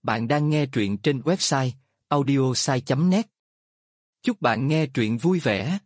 Bạn đang nghe truyện trên website audiosai.net. Chúc bạn nghe truyện vui vẻ.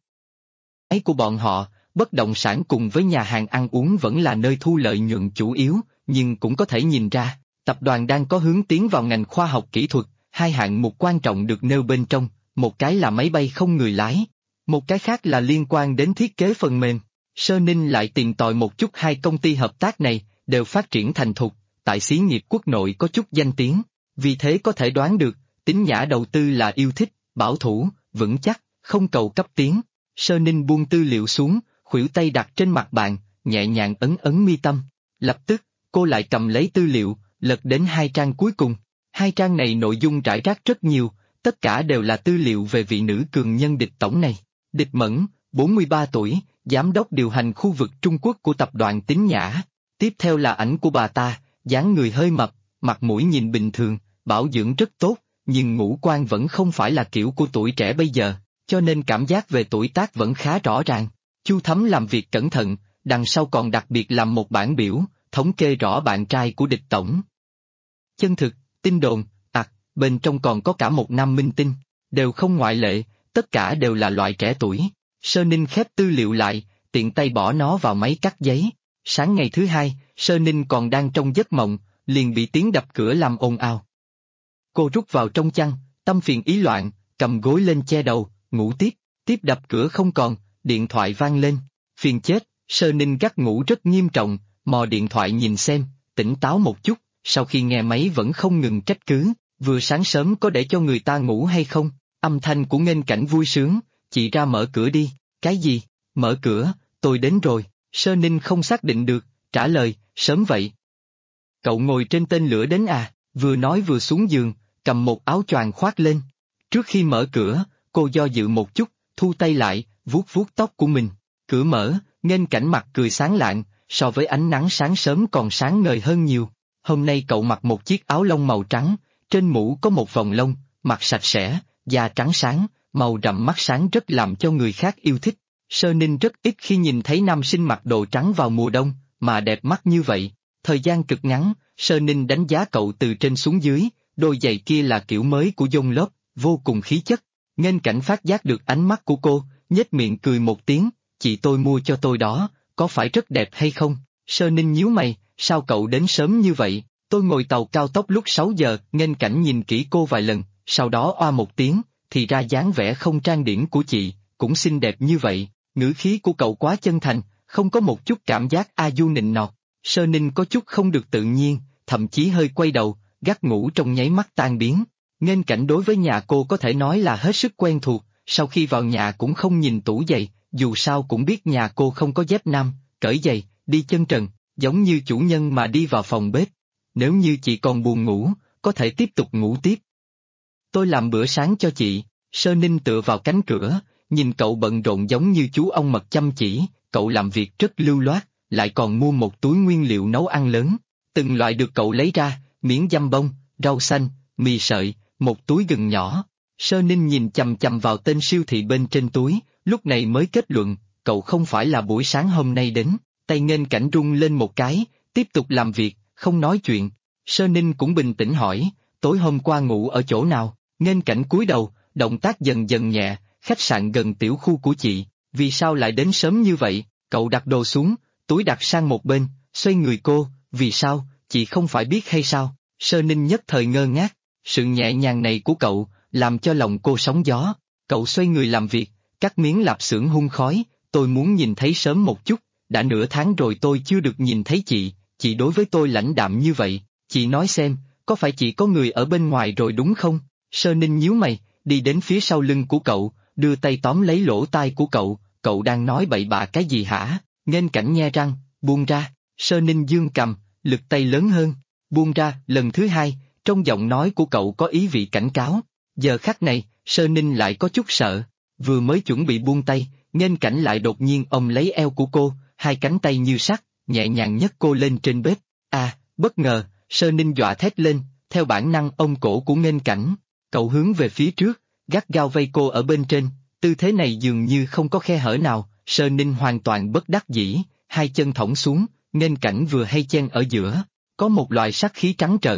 Ấy của bọn họ, bất động sản cùng với nhà hàng ăn uống vẫn là nơi thu lợi nhuận chủ yếu, nhưng cũng có thể nhìn ra, tập đoàn đang có hướng tiến vào ngành khoa học kỹ thuật. Hai hạng mục quan trọng được nêu bên trong, một cái là máy bay không người lái, một cái khác là liên quan đến thiết kế phần mềm. Sơ Ninh lại tìm tòi một chút hai công ty hợp tác này, đều phát triển thành thục, tại xí nghiệp quốc nội có chút danh tiếng. Vì thế có thể đoán được, Tín Nhã đầu tư là yêu thích, bảo thủ, vững chắc, không cầu cấp tiến. Sơ Ninh buông tư liệu xuống, khuỷu tay đặt trên mặt bàn, nhẹ nhàng ấn ấn mi tâm. Lập tức, cô lại cầm lấy tư liệu, lật đến hai trang cuối cùng. Hai trang này nội dung rải rác rất nhiều, tất cả đều là tư liệu về vị nữ cường nhân Địch Tổng này. Địch Mẫn, 43 tuổi, giám đốc điều hành khu vực Trung Quốc của tập đoàn Tín Nhã. Tiếp theo là ảnh của bà ta, dáng người hơi mập, mặt mũi nhìn bình thường, bảo dưỡng rất tốt, nhưng ngũ quan vẫn không phải là kiểu của tuổi trẻ bây giờ, cho nên cảm giác về tuổi tác vẫn khá rõ ràng. Chu Thấm làm việc cẩn thận, đằng sau còn đặc biệt làm một bản biểu, thống kê rõ bạn trai của Địch Tổng. Chân thực, tin đồn, bên trong còn có cả một nam minh tinh, đều không ngoại lệ, tất cả đều là loại trẻ tuổi. Sơ Ninh khép tư liệu lại, tiện tay bỏ nó vào máy cắt giấy. Sáng ngày thứ hai, Sơ Ninh còn đang trong giấc mộng, liền bị tiếng đập cửa làm ồn ào. Cô rút vào trong chăn, tâm phiền ý loạn, cầm gối lên che đầu, ngủ tiếp. Tiếp đập cửa không còn, điện thoại vang lên. Phiền chết, Sơ Ninh gắt ngủ rất nghiêm trọng, mò điện thoại nhìn xem, tỉnh táo một chút. Sau khi nghe máy vẫn không ngừng trách cứ, vừa sáng sớm có để cho người ta ngủ hay không? Âm thanh của Nghênh Cảnh vui sướng, chị ra mở cửa đi. Cái gì? Mở cửa, tôi đến rồi. Sơ Ninh không xác định được, trả lời, sớm vậy. Cậu ngồi trên tên lửa đến à? Vừa nói vừa xuống giường, cầm một áo choàng khoác lên. Trước khi mở cửa, cô do dự một chút, thu tay lại, vuốt vuốt tóc của mình. Cửa mở, Nghênh Cảnh mặt cười sáng lạng, so với ánh nắng sáng sớm còn sáng ngời hơn nhiều. Hôm nay cậu mặc một chiếc áo lông màu trắng, trên mũ có một vòng lông, mặt sạch sẽ, da trắng sáng, màu đậm mắt sáng rất làm cho người khác yêu thích. Sơ Ninh rất ít khi nhìn thấy nam sinh mặc đồ trắng vào mùa đông, mà đẹp mắt như vậy. Thời gian cực ngắn, Sơ Ninh đánh giá cậu từ trên xuống dưới, đôi giày kia là kiểu mới của John Love, vô cùng khí chất. Nghênh Cảnh phát giác được ánh mắt của cô, nhếch miệng cười một tiếng, chị tôi mua cho tôi đó, có phải rất đẹp hay không? Sơ Ninh nhíu mày, sao cậu đến sớm như vậy? Tôi ngồi tàu cao tốc lúc 6 giờ, Nghênh Cảnh nhìn kỹ cô vài lần, sau đó oa một tiếng, thì ra dáng vẻ không trang điểm của chị, cũng xinh đẹp như vậy. Ngữ khí của cậu quá chân thành, không có một chút cảm giác a du nịnh nọt. Sơ Ninh có chút không được tự nhiên, thậm chí hơi quay đầu, gắt ngủ trong nháy mắt tan biến. Nghênh Cảnh đối với nhà cô có thể nói là hết sức quen thuộc, sau khi vào nhà cũng không nhìn tủ giày, dù sao cũng biết nhà cô không có dép nam, cởi giày, đi chân trần, giống như chủ nhân mà đi vào phòng bếp. Nếu như chị còn buồn ngủ, có thể tiếp tục ngủ tiếp. Tôi làm bữa sáng cho chị. Sơ Ninh tựa vào cánh cửa, nhìn cậu bận rộn giống như chú ong mật chăm chỉ, cậu làm việc rất lưu loát, lại còn mua một túi nguyên liệu nấu ăn lớn. Từng loại được cậu lấy ra, miếng dăm bông, rau xanh, mì sợi, một túi gừng nhỏ. Sơ Ninh nhìn chằm chằm vào tên siêu thị bên trên túi, lúc này mới kết luận, cậu không phải là buổi sáng hôm nay đến. Tay Nghênh Cảnh rung lên một cái, tiếp tục làm việc, không nói chuyện. Sơ Ninh cũng bình tĩnh hỏi, tối hôm qua ngủ ở chỗ nào? Nghênh Cảnh cúi đầu, động tác dần dần nhẹ, khách sạn gần tiểu khu của chị. Vì sao lại đến sớm như vậy? Cậu đặt đồ xuống, túi đặt sang một bên, xoay người cô, vì sao, chị không phải biết hay sao? Sơ Ninh nhất thời ngơ ngác, sự nhẹ nhàng này của cậu, làm cho lòng cô sóng gió. Cậu xoay người làm việc, cắt miếng lạp xưởng hun khói, tôi muốn nhìn thấy sớm một chút, đã nửa tháng rồi tôi chưa được nhìn thấy chị đối với tôi lãnh đạm như vậy, chị nói xem, có phải chị có người ở bên ngoài rồi đúng không? Sơ Ninh nhíu mày, đi đến phía sau lưng của cậu, đưa tay tóm lấy lỗ tai của cậu đang nói bậy bạ cái gì hả? Nghênh Cảnh nhe răng, buông ra. Sơ Ninh giương cầm, lực tay lớn hơn, buông ra. Lần thứ hai, trong giọng nói của cậu có ý vị cảnh cáo. Giờ khắc này, Sơ Ninh lại có chút sợ, vừa mới chuẩn bị buông tay, Nghênh Cảnh lại đột nhiên ôm lấy eo của cô, hai cánh tay như sắt, nhẹ nhàng nhấc cô lên trên bếp. Bất ngờ, Sơ Ninh dọa thét lên, theo bản năng ôm cổ của Nghênh Cảnh. Cậu hướng về phía trước, gắt gao vây cô ở bên trên, tư thế này dường như không có khe hở nào. Sơ Ninh hoàn toàn bất đắc dĩ, hai chân thõng xuống, Nghênh Cảnh vừa hay chen ở giữa, có một loại sát khí trắng trợn.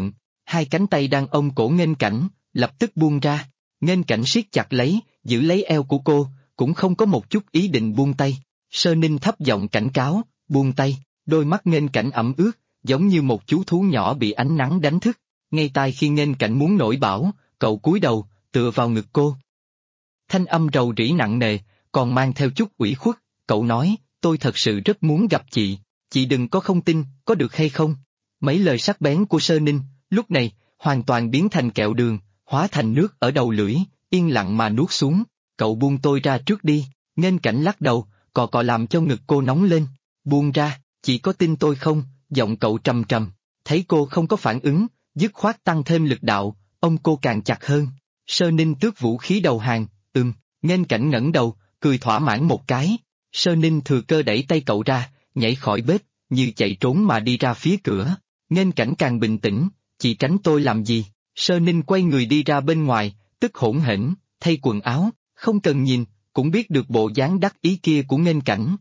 hai cánh tay đang ôm cổ Nghênh Cảnh, lập tức buông ra. Nghênh Cảnh siết chặt lấy, giữ lấy eo của cô, cũng không có một chút ý định buông tay. Sơ Ninh thấp giọng cảnh cáo, buông tay, đôi mắt Nghênh Cảnh ẩm ướt, giống như một chú thú nhỏ bị ánh nắng đánh thức. Ngay tai khi Nghênh Cảnh muốn nổi bão, cậu cúi đầu, tựa vào ngực cô. Thanh âm rầu rĩ nặng nề, còn mang theo chút ủy khuất, cậu nói, tôi thật sự rất muốn gặp chị đừng có không tin, có được hay không? Mấy lời sắc bén của Sơ Ninh, lúc này, hoàn toàn biến thành kẹo đường, hóa thành nước ở đầu lưỡi, yên lặng mà nuốt xuống. Cậu buông tôi ra trước đi. Nghênh Cảnh lắc đầu, cọ làm cho ngực cô nóng lên. Buông ra, chị có tin tôi không? Giọng cậu trầm trầm. Thấy cô không có phản ứng, dứt khoát tăng thêm lực đạo, ôm cô càng chặt hơn. Sơ Ninh tước vũ khí đầu hàng, Nghênh Cảnh ngẩng đầu, cười thỏa mãn một cái. Sơ Ninh thừa cơ đẩy tay cậu ra, nhảy khỏi bếp, như chạy trốn mà đi ra phía cửa. Nghênh Cảnh càng bình tĩnh, chị tránh tôi làm gì? Sơ Ninh quay người đi ra bên ngoài, tức hỗn hển, thay quần áo, không cần nhìn, cũng biết được bộ dáng đắc ý kia của Nghênh Cảnh.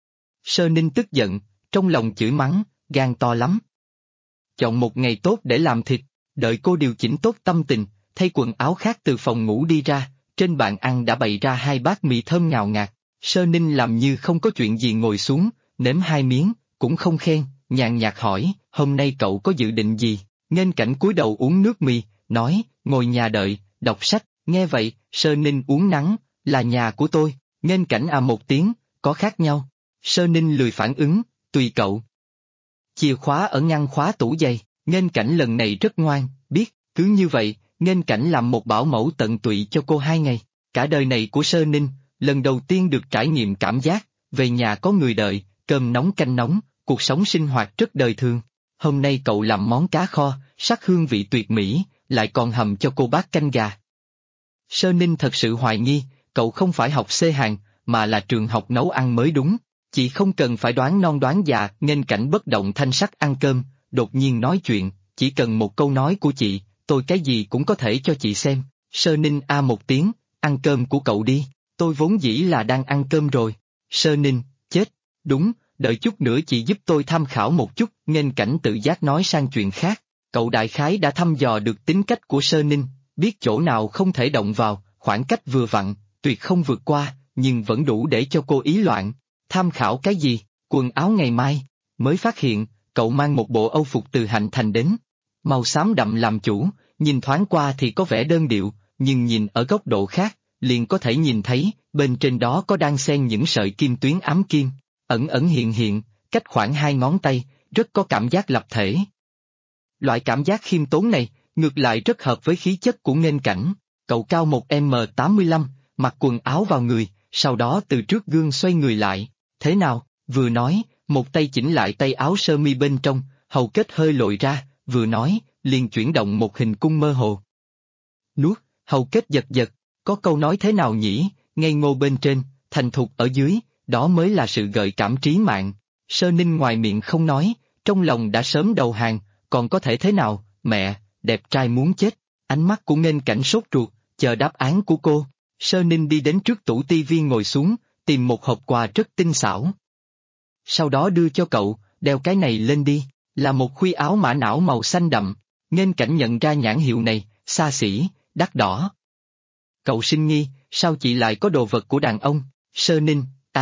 Sơ Ninh tức giận, trong lòng chửi mắng, gan to lắm. Chọn một ngày tốt để làm thịt, đợi cô điều chỉnh tốt tâm tình, thay quần áo khác từ phòng ngủ đi ra, trên bàn ăn đã bày ra hai bát mì thơm ngào ngạt. Sơ Ninh làm như không có chuyện gì ngồi xuống, nếm hai miếng, cũng không khen, nhàn nhạt hỏi, hôm nay cậu có dự định gì? Nghênh Cảnh cúi đầu uống nước mì, nói, ngồi nhà đợi, đọc sách. Nghe vậy, Sơ Ninh uống nắng, là nhà của tôi. Nghênh Cảnh à một tiếng, có khác nhau. Sơ Ninh lười phản ứng, tùy cậu. Chìa khóa ở ngăn khóa tủ giày. Nghênh Cảnh lần này rất ngoan, biết, cứ như vậy, Nghênh Cảnh làm một bảo mẫu tận tụy cho cô 2 ngày. Cả đời này của Sơ Ninh, lần đầu tiên được trải nghiệm cảm giác, về nhà có người đợi, cơm nóng canh nóng, cuộc sống sinh hoạt rất đời thường. Hôm nay cậu làm món cá kho, sắc hương vị tuyệt mỹ, lại còn hầm cho cô bát canh gà. Sơ Ninh thật sự hoài nghi, cậu không phải học C Hàn, mà là trường học nấu ăn mới đúng. Chị không cần phải đoán non đoán già. Nghênh Cảnh bất động thanh sắc ăn cơm, đột nhiên nói chuyện, chỉ cần một câu nói của chị, tôi cái gì cũng có thể cho chị xem. Sơ Ninh a một tiếng, ăn cơm của cậu đi, tôi vốn dĩ là đang ăn cơm rồi. Sơ Ninh, chết, đúng, đợi chút nữa chị giúp tôi tham khảo một chút. Nghênh Cảnh tự giác nói sang chuyện khác, cậu đại khái đã thăm dò được tính cách của Sơ Ninh, biết chỗ nào không thể động vào, khoảng cách vừa vặn, tuyệt không vượt qua, nhưng vẫn đủ để cho cô ý loạn. Tham khảo cái gì? Quần áo ngày mai. Mới phát hiện, cậu mang một bộ âu phục từ Hạnh Thành đến. Màu xám đậm làm chủ, nhìn thoáng qua thì có vẻ đơn điệu, nhưng nhìn ở góc độ khác, liền có thể nhìn thấy, bên trên đó có đan xen những sợi kim tuyến ám kim, ẩn ẩn hiện hiện, cách khoảng 2 ngón tay, rất có cảm giác lập thể. Loại cảm giác khiêm tốn này, ngược lại rất hợp với khí chất của Nghênh Cảnh. Cậu cao 1m85, mặc quần áo vào người, sau đó từ trước gương xoay người lại. Thế nào? Vừa nói, một tay chỉnh lại tay áo sơ mi bên trong, hầu kết hơi lội ra, vừa nói, liền chuyển động một hình cung mơ hồ. Nuốt, hầu kết giật giật, có câu nói thế nào nhỉ, ngây ngô bên trên, thành thục ở dưới, đó mới là sự gợi cảm trí mạng. Sơ Ninh ngoài miệng không nói, trong lòng đã sớm đầu hàng, còn có thể thế nào, mẹ, đẹp trai muốn chết. Ánh mắt của Nghênh Cảnh sốt ruột, chờ đáp án của cô. Sơ Ninh đi đến trước tủ tivi ngồi xuống, tìm một hộp quà rất tinh xảo. Sau đó đưa cho cậu, đeo cái này lên đi, là một khuy áo mã não màu xanh đậm. Nghênh Cảnh nhận ra nhãn hiệu này, xa xỉ, đắt đỏ. Cậu sinh nghi, sao chị lại có đồ vật của đàn ông? Sơ Ninh,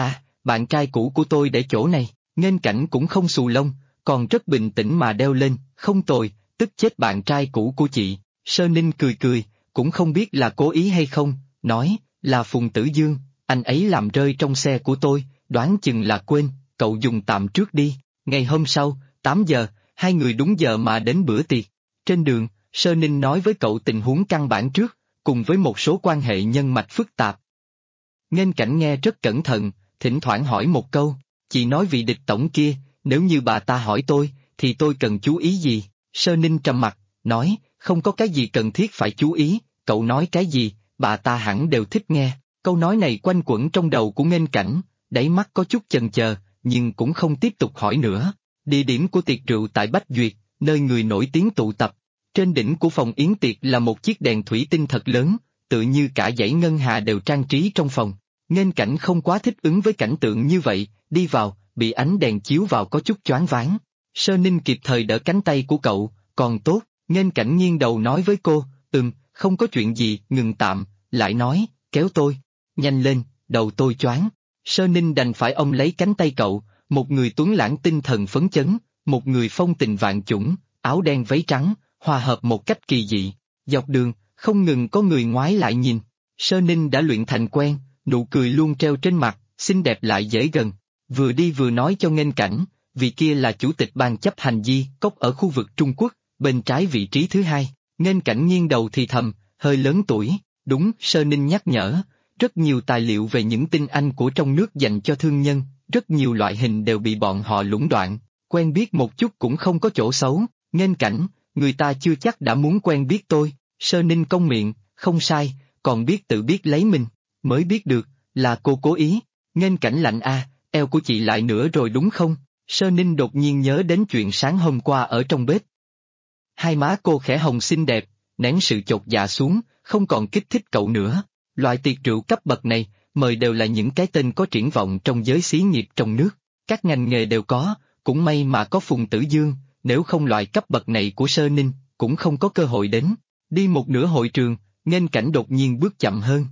bạn trai cũ của tôi để chỗ này. Nghênh Cảnh cũng không xù lông, còn rất bình tĩnh mà đeo lên, không tồi, tức chết bạn trai cũ của chị. Sơ Ninh cười cười, cũng không biết là cố ý hay không, nói, là Phùng Tử Dương, anh ấy làm rơi trong xe của tôi, đoán chừng là quên, cậu dùng tạm trước đi. Ngày hôm sau, 8 giờ, hai người đúng giờ mà đến bữa tiệc. Trên đường, Sơ Ninh nói với cậu tình huống căn bản trước, cùng với một số quan hệ nhân mạch phức tạp. Nghênh Cảnh nghe rất cẩn thận, thỉnh thoảng hỏi một câu, chị nói vị địch tổng kia, nếu như bà ta hỏi tôi, thì tôi cần chú ý gì? Sơ Ninh trầm mặt, nói, không có cái gì cần thiết phải chú ý, cậu nói cái gì, bà ta hẳn đều thích nghe. Câu nói này quanh quẩn trong đầu của Nghênh Cảnh, đáy mắt có chút chần chờ, nhưng cũng không tiếp tục hỏi nữa. Địa điểm của tiệc rượu tại Bách Duyệt, nơi người nổi tiếng tụ tập. Trên đỉnh của phòng yến tiệc là một chiếc đèn thủy tinh thật lớn, tự như cả dãy ngân hà đều trang trí trong phòng. Nghênh Cảnh không quá thích ứng với cảnh tượng như vậy, đi vào, bị ánh đèn chiếu vào có chút choáng váng. Sơ Ninh kịp thời đỡ cánh tay của cậu, còn tốt, Nghênh Cảnh nghiêng đầu nói với cô, không có chuyện gì, ngừng tạm, lại nói, kéo tôi. Nhanh lên, đầu tôi choáng. Sơ Ninh đành phải ôm lấy cánh tay cậu, một người tuấn lãng tinh thần phấn chấn, một người phong tình vạn chủng, áo đen váy trắng, hòa hợp một cách kỳ dị. Dọc đường, không ngừng có người ngoái lại nhìn. Sơ Ninh đã luyện thành quen, nụ cười luôn treo trên mặt, xinh đẹp lại dễ gần. Vừa đi vừa nói cho Nghênh Cảnh, vị kia là chủ tịch ban chấp hành Di Cốc ở khu vực Trung Quốc, bên trái vị trí thứ hai. Nghênh Cảnh nghiêng đầu thì thầm, hơi lớn tuổi, đúng, Sơ Ninh nhắc nhở, rất nhiều tài liệu về những tinh anh của trong nước dành cho thương nhân, rất nhiều loại hình đều bị bọn họ lũng đoạn, quen biết một chút cũng không có chỗ xấu. Nghênh Cảnh, người ta chưa chắc đã muốn quen biết tôi. Sơ Ninh cong miệng, không sai, còn biết tự biết lấy mình, mới biết được, là cô cố ý. Nghênh Cảnh lạnh eo của chị lại nữa rồi đúng không? Sơ Ninh đột nhiên nhớ đến chuyện sáng hôm qua ở trong bếp. Hai má cô khẽ hồng xinh đẹp, nén sự chột dạ xuống, không còn kích thích cậu nữa. Loại tiệc rượu cấp bậc này, mời đều là những cái tên có triển vọng trong giới xí nghiệp trong nước, các ngành nghề đều có, cũng may mà có Phùng Tử Dương, nếu không loại cấp bậc này của Sơ Ninh, cũng không có cơ hội đến. Đi một nửa hội trường, Nghênh Cảnh đột nhiên bước chậm hơn.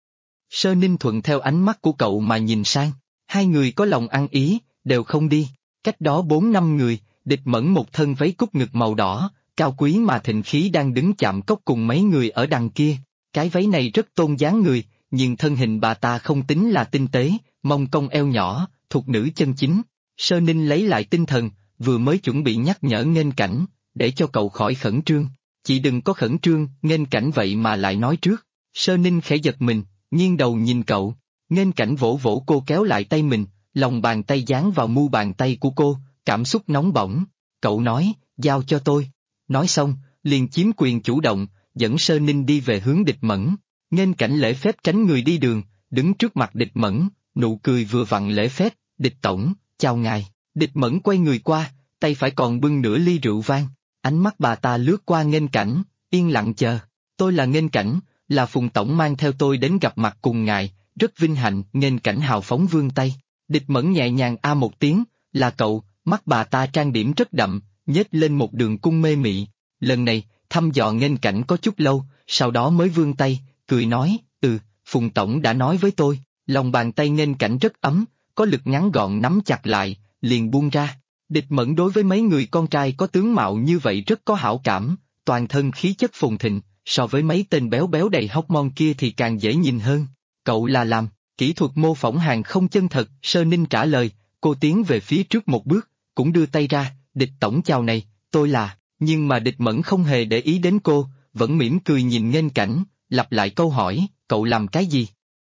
Sơ Ninh thuận theo ánh mắt của cậu mà nhìn sang, hai người có lòng ăn ý, đều không đi. Cách đó 4-5 người, Địch Mẫn một thân váy cúc ngực màu đỏ, cao quý mà thịnh khí đang đứng chạm cốc cùng mấy người ở đằng kia. Cái váy này rất tôn dáng người, nhưng thân hình bà ta không tính là tinh tế, mông cong eo nhỏ, thuộc nữ chân chính. Sơ Ninh lấy lại tinh thần, vừa mới chuẩn bị nhắc nhở Nghênh Cảnh, để cho cậu khỏi khẩn trương. Chị đừng có khẩn trương, Nghênh Cảnh vậy mà lại nói trước. Sơ Ninh khẽ giật mình, nghiêng đầu nhìn cậu. Nghênh Cảnh vỗ vỗ cô kéo lại tay mình, lòng bàn tay dán vào mu bàn tay của cô, cảm xúc nóng bỏng. Cậu nói, giao cho tôi. Nói xong, liền chiếm quyền chủ động, dẫn Sơ Ninh đi về hướng Địch Mẫn. Nghênh Cảnh lễ phép tránh người đi đường, đứng trước mặt Địch Mẫn, nụ cười vừa vặn lễ phép, Địch Tổng, chào ngài. Địch Mẫn quay người qua, tay phải còn bưng nửa ly rượu vang. Ánh mắt bà ta lướt qua Nghênh Cảnh, yên lặng chờ. Tôi là Nghênh Cảnh, là Phùng Tổng mang theo tôi đến gặp mặt cùng ngài, rất vinh hạnh. Nghênh Cảnh hào phóng vươn tay. Địch Mẫn nhẹ nhàng một tiếng, là cậu, mắt bà ta trang điểm rất đậm, nhếch lên một đường cung mê mị. Lần này, thăm dò Nghênh Cảnh có chút lâu, sau đó mới vươn tay, cười nói, Phùng Tổng đã nói với tôi. Lòng bàn tay Nghênh Cảnh rất ấm, có lực ngắn gọn nắm chặt lại, liền buông ra. Địch Mẫn đối với mấy người con trai có tướng mạo như vậy rất có hảo cảm, toàn thân khí chất phồn thịnh, so với mấy tên béo béo đầy hóc môn kia thì càng dễ nhìn hơn. Cậu là làm kỹ thuật mô phỏng hàng không chân thật. Sơ Ninh trả lời, cô tiến về phía trước một bước, cũng đưa tay ra, Địch Tổng chào này, tôi là, nhưng mà Địch Mẫn không hề để ý đến cô, vẫn mỉm cười nhìn Nghênh Cảnh, lặp lại câu hỏi, cậu làm cái gì?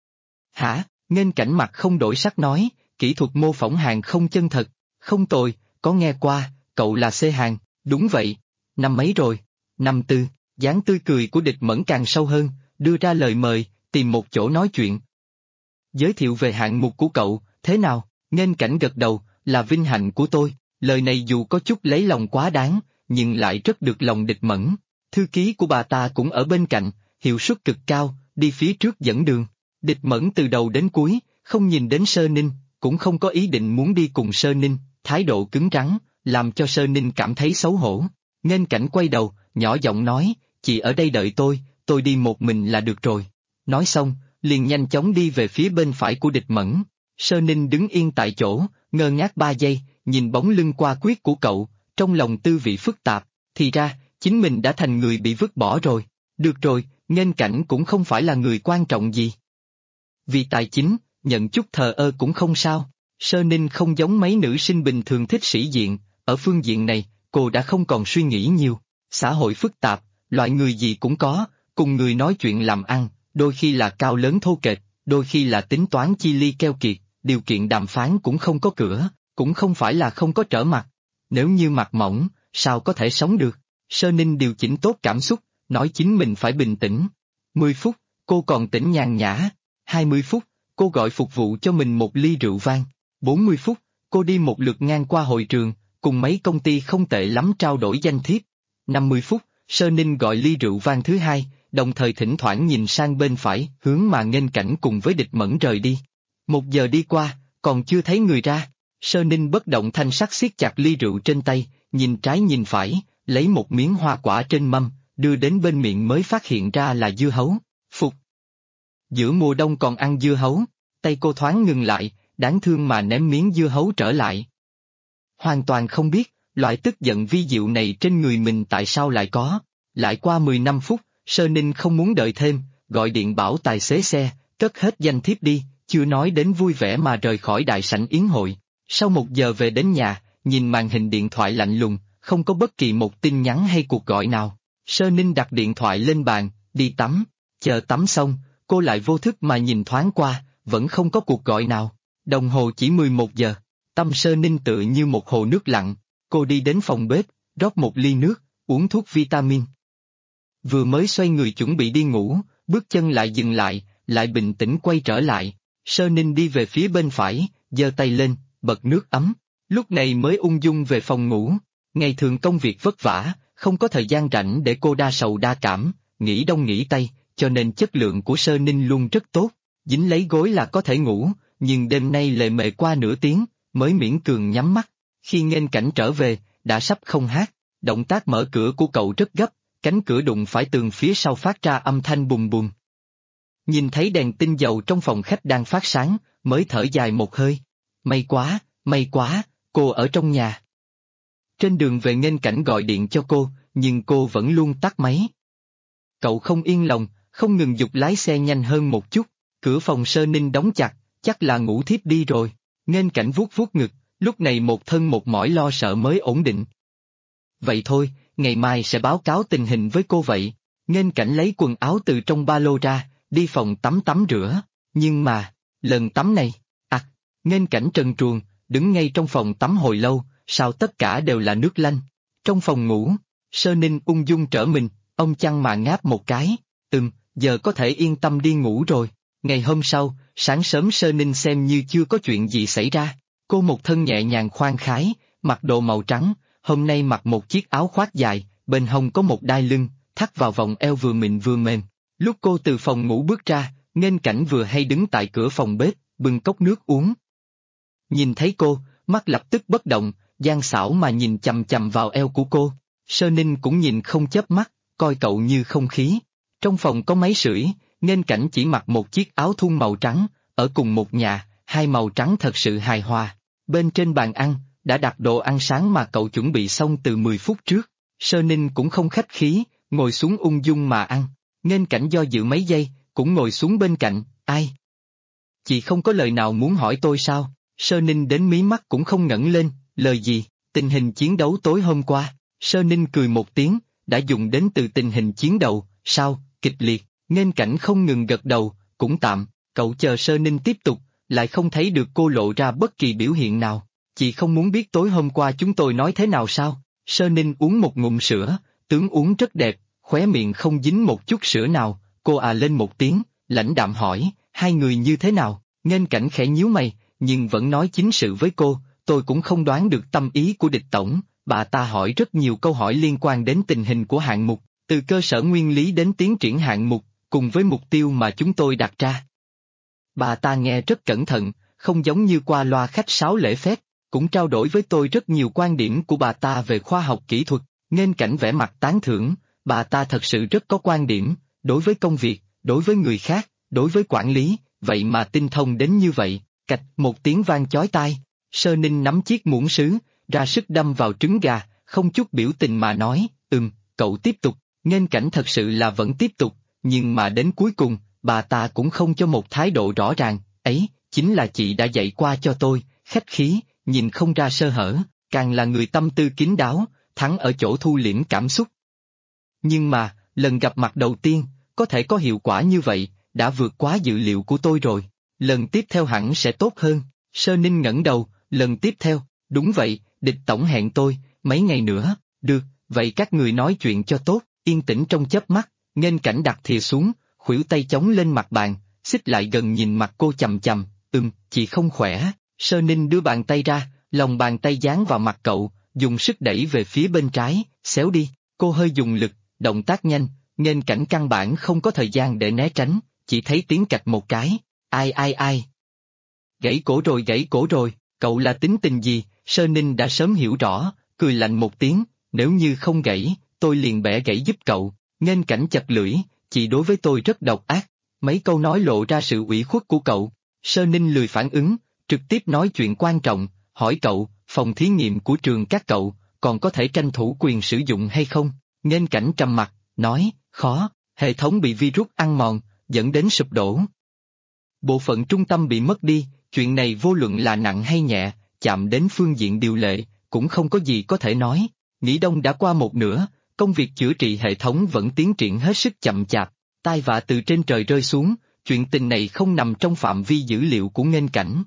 Hả? Nghênh Cảnh mặt không đổi sắc nói, kỹ thuật mô phỏng hàng không chân thật, không tồi, có nghe qua, cậu là C hàng, đúng vậy, năm mấy rồi? Năm tư. Dáng tươi cười của Địch Mẫn càng sâu hơn, đưa ra lời mời, tìm một chỗ nói chuyện. Giới thiệu về hạng mục của cậu, thế nào? Nghênh Cảnh gật đầu, là vinh hạnh của tôi. Lời này dù có chút lấy lòng quá đáng, nhưng lại rất được lòng Địch Mẫn. Thư ký của bà ta cũng ở bên cạnh, hiệu suất cực cao, đi phía trước dẫn đường. Địch Mẫn từ đầu đến cuối, không nhìn đến Sơ Ninh, cũng không có ý định muốn đi cùng Sơ Ninh, thái độ cứng rắn, làm cho Sơ Ninh cảm thấy xấu hổ. Nghênh Cảnh quay đầu, nhỏ giọng nói, chị ở đây đợi tôi đi một mình là được rồi. Nói xong, liền nhanh chóng đi về phía bên phải của Địch Mẫn. Sơ Ninh đứng yên tại chỗ, ngơ ngác 3 giây, nhìn bóng lưng qua quyết của cậu, trong lòng tư vị phức tạp, thì ra, chính mình đã thành người bị vứt bỏ rồi. Được rồi, Nghênh Cảnh cũng không phải là người quan trọng gì. Vì tài chính, nhận chút thờ ơ cũng không sao. Sơ Ninh không giống mấy nữ sinh bình thường thích sĩ diện, ở phương diện này, cô đã không còn suy nghĩ nhiều. Xã hội phức tạp, loại người gì cũng có, cùng người nói chuyện làm ăn, đôi khi là cao lớn thô kệch, đôi khi là tính toán chi ly keo kiệt, điều kiện đàm phán cũng không có cửa, cũng không phải là không có trở mặt. Nếu như mặt mỏng, sao có thể sống được? Sơ Ninh điều chỉnh tốt cảm xúc, nói chính mình phải bình tĩnh. 10 phút, cô còn tỉnh nhàn nhã. 20 phút, cô gọi phục vụ cho mình một ly rượu vang. 40 phút, cô đi một lượt ngang qua hội trường, cùng mấy công ty không tệ lắm trao đổi danh thiếp. 50 phút, Sơ Ninh gọi ly rượu vang thứ hai, đồng thời thỉnh thoảng nhìn sang bên phải, hướng mà Nghênh Cảnh cùng với Địch Mẫn rời đi. 1 giờ đi qua, còn chưa thấy người ra. Sơ Ninh bất động thanh sắc siết chặt ly rượu trên tay, nhìn trái nhìn phải, lấy một miếng hoa quả trên mâm, đưa đến bên miệng mới phát hiện ra là dưa hấu. Phục! Giữa mùa đông còn ăn dưa hấu, tay cô thoáng ngừng lại, đáng thương mà ném miếng dưa hấu trở lại. Hoàn toàn không biết, loại tức giận vi diệu này trên người mình tại sao lại có. Lại qua 15 phút, Sơ Ninh không muốn đợi thêm, gọi điện bảo tài xế xe, cất hết danh thiếp đi, chưa nói đến vui vẻ mà rời khỏi đại sảnh yến hội. Sau 1 giờ về đến nhà, nhìn màn hình điện thoại lạnh lùng, không có bất kỳ một tin nhắn hay cuộc gọi nào. Sơ Ninh đặt điện thoại lên bàn, đi tắm. Chờ tắm xong, cô lại vô thức mà nhìn thoáng qua, vẫn không có cuộc gọi nào. Đồng hồ chỉ 11 giờ, tâm Sơ Ninh tựa như một hồ nước lặng. Cô đi đến phòng bếp, rót một ly nước, uống thuốc vitamin. Vừa mới xoay người chuẩn bị đi ngủ, bước chân lại dừng lại bình tĩnh quay trở lại. Sơ Ninh đi về phía bên phải, giơ tay lên, bật nước ấm. Lúc này mới ung dung về phòng ngủ. Ngày thường công việc vất vả, không có thời gian rảnh để cô đa sầu đa cảm, nghĩ đông nghĩ tây, cho nên chất lượng của Sơ Ninh luôn rất tốt. Dính lấy gối là có thể ngủ, nhưng đêm nay lệ mề qua nửa tiếng, mới miễn cường nhắm mắt. Khi nghênh cảnh trở về, đã sắp không hát. Động tác mở cửa của cậu rất gấp, cánh cửa đụng phải tường phía sau phát ra âm thanh bùm bùm. Nhìn thấy đèn tinh dầu trong phòng khách đang phát sáng, mới thở dài một hơi. May quá, cô ở trong nhà. Trên đường về nghênh cảnh gọi điện cho cô, nhưng cô vẫn luôn tắt máy. Cậu không yên lòng, không ngừng giục lái xe nhanh hơn một chút. Cửa phòng Sơ Ninh đóng chặt, chắc là ngủ thiếp đi rồi. Nghênh cảnh vuốt vuốt ngực, lúc này một thân một mỏi lo sợ mới ổn định. Vậy thôi, ngày mai sẽ báo cáo tình hình với cô vậy. Nghênh cảnh lấy quần áo từ trong ba lô ra, đi phòng tắm rửa. Nhưng mà, lần tắm này, nghênh cảnh trần truồng, đứng ngay trong phòng tắm hồi lâu, sao tất cả đều là nước lanh. Trong phòng ngủ, Sơ Ninh ung dung trở mình, ông chăn mà ngáp một cái. Giờ có thể yên tâm đi ngủ rồi. Ngày hôm sau, sáng sớm Sơ Ninh xem như chưa có chuyện gì xảy ra. Cô một thân nhẹ nhàng khoan khoái, mặc đồ màu trắng, hôm nay mặc một chiếc áo khoác dài, bên hông có một đai lưng, thắt vào vòng eo vừa mịn vừa mềm. Lúc cô từ phòng ngủ bước ra, nghênh cảnh vừa hay đứng tại cửa phòng bếp, bưng cốc nước uống. Nhìn thấy cô, mắt lập tức bất động, gian xảo mà nhìn chằm chằm vào eo của cô. Sơ Ninh cũng nhìn không chớp mắt, coi cậu như không khí. Trong phòng có máy sưởi, nghênh cảnh chỉ mặc một chiếc áo thun màu trắng, ở cùng một nhà, hai màu trắng thật sự hài hòa. Bên trên bàn ăn, đã đặt đồ ăn sáng mà cậu chuẩn bị xong từ 10 phút trước. Sơ Ninh cũng không khách khí, ngồi xuống ung dung mà ăn. Nghênh cảnh do dự mấy giây, cũng ngồi xuống bên cạnh. Ai? Chị không có lời nào muốn hỏi tôi sao? Sơ Ninh đến mí mắt cũng không ngẩng lên. Lời gì? Tình hình chiến đấu tối hôm qua. Sơ Ninh cười một tiếng, đã dùng đến từ tình hình chiến đấu. Sao? Kịch liệt. Nghênh cảnh không ngừng gật đầu, cũng tạm. Cậu chờ Sơ Ninh tiếp tục, lại không thấy được cô lộ ra bất kỳ biểu hiện nào. Chị không muốn biết tối hôm qua chúng tôi nói thế nào sao? Sơ Ninh uống một ngụm sữa, tướng uống rất đẹp, khóe miệng không dính một chút sữa nào. Cô lên một tiếng, lãnh đạm hỏi, hai người như thế nào? Nghênh cảnh khẽ nhíu mày, nhưng vẫn nói chính sự với cô. Tôi cũng không đoán được tâm ý của địch tổng. Bà ta hỏi rất nhiều câu hỏi liên quan đến tình hình của hạng mục, từ cơ sở nguyên lý đến tiến triển hạng mục, cùng với mục tiêu mà chúng tôi đặt ra. Bà ta nghe rất cẩn thận, không giống như qua loa khách sáo lễ phép, cũng trao đổi với tôi rất nhiều quan điểm của bà ta về khoa học kỹ thuật. Nghênh cảnh vẻ mặt tán thưởng, bà ta thật sự rất có quan điểm, đối với công việc, đối với người khác, đối với quản lý, vậy mà tinh thông đến như vậy. Cạch một tiếng vang chói tai, Sơ Ninh nắm chiếc muỗng sứ, ra sức đâm vào trứng gà, không chút biểu tình mà nói, cậu tiếp tục. Nghênh cảnh thật sự là vẫn tiếp tục, nhưng mà đến cuối cùng, bà ta cũng không cho một thái độ rõ ràng. Ấy, chính là chị đã dạy qua cho tôi, khách khí, nhìn không ra sơ hở, càng là người tâm tư kín đáo, thắng ở chỗ thu liễm cảm xúc. Nhưng mà, lần gặp mặt đầu tiên, có thể có hiệu quả như vậy, đã vượt quá dự liệu của tôi rồi. Lần tiếp theo hẳn sẽ tốt hơn. Sơ Ninh ngẩng đầu, lần tiếp theo, đúng vậy, địch tổng hẹn tôi, mấy ngày nữa. Được, vậy các người nói chuyện cho tốt. Yên tĩnh trong chớp mắt, nghênh cảnh đặt thìa xuống, khuỷu tay chống lên mặt bàn, xích lại gần nhìn mặt cô chằm chằm. Chị không khỏe. Sơ Ninh đưa bàn tay ra, lòng bàn tay dán vào mặt cậu, dùng sức đẩy về phía bên trái, xéo đi. Cô hơi dùng lực, động tác nhanh, nghênh cảnh căn bản không có thời gian để né tránh, chỉ thấy tiếng cạch một cái. Ai. Gãy cổ rồi, cậu là tính tình gì? Sơ Ninh đã sớm hiểu rõ, cười lạnh một tiếng, nếu như không gãy, tôi liền bẻ gãy giúp cậu. Nghênh Cảnh chặt lưỡi, chị đối với tôi rất độc ác. Mấy câu nói lộ ra sự ủy khuất của cậu. Sơ Ninh lười phản ứng, trực tiếp nói chuyện quan trọng, hỏi cậu, phòng thí nghiệm của trường các cậu, còn có thể tranh thủ quyền sử dụng hay không? Nghênh Cảnh trầm mặt, nói, khó, hệ thống bị virus ăn mòn, dẫn đến sụp đổ. Bộ phận trung tâm bị mất đi, chuyện này vô luận là nặng hay nhẹ, chạm đến phương diện điều lệ, cũng không có gì có thể nói. Nghỉ đông đã qua một nửa, công việc chữa trị hệ thống vẫn tiến triển hết sức chậm chạp, tai vạ từ trên trời rơi xuống, chuyện tình này không nằm trong phạm vi dữ liệu của Nghênh Cảnh.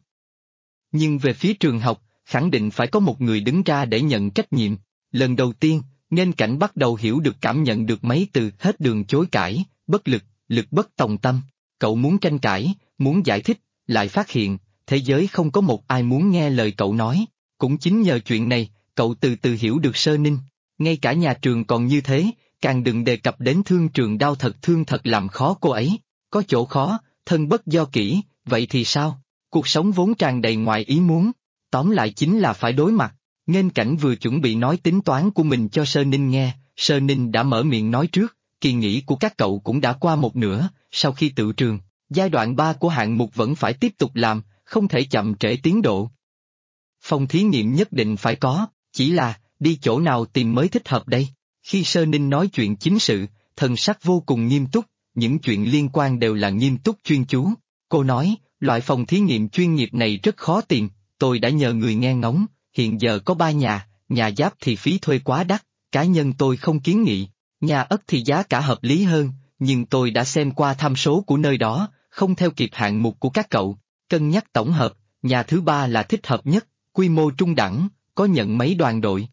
Nhưng về phía trường học, khẳng định phải có một người đứng ra để nhận trách nhiệm. Lần đầu tiên, Nghênh Cảnh bắt đầu hiểu được cảm nhận được mấy từ hết đường chối cãi, bất lực, lực bất tòng tâm. Cậu muốn tranh cãi, muốn giải thích, lại phát hiện, thế giới không có một ai muốn nghe lời cậu nói. Cũng chính nhờ chuyện này, cậu từ từ hiểu được Sơ Ninh. Ngay cả nhà trường còn như thế, càng đừng đề cập đến thương trường đau thật thương thật làm khó cô ấy. Có chỗ khó, thân bất do kỹ, vậy thì sao? Cuộc sống vốn tràn đầy ngoài ý muốn. Tóm lại chính là phải đối mặt. Nghênh Cảnh vừa chuẩn bị nói tính toán của mình cho Sơ Ninh nghe, Sơ Ninh đã mở miệng nói trước, kỳ nghỉ của các cậu cũng đã qua một nửa, sau khi tự trường, giai đoạn 3 của hạng mục vẫn phải tiếp tục làm, không thể chậm trễ tiến độ. Phòng thí nghiệm nhất định phải có, chỉ là, đi chỗ nào tìm mới thích hợp đây? Khi Sơ Ninh nói chuyện chính sự, thần sắc vô cùng nghiêm túc, những chuyện liên quan đều là nghiêm túc chuyên chú. Cô nói, loại phòng thí nghiệm chuyên nghiệp này rất khó tìm, tôi đã nhờ người nghe ngóng, hiện giờ có 3 nhà giáp thì phí thuê quá đắt, cá nhân tôi không kiến nghị, nhà ất thì giá cả hợp lý hơn, nhưng tôi đã xem qua tham số của nơi đó, không theo kịp hạng mục của các cậu, cân nhắc tổng hợp, nhà thứ 3 là thích hợp nhất, quy mô trung đẳng, có nhận mấy đoàn đội.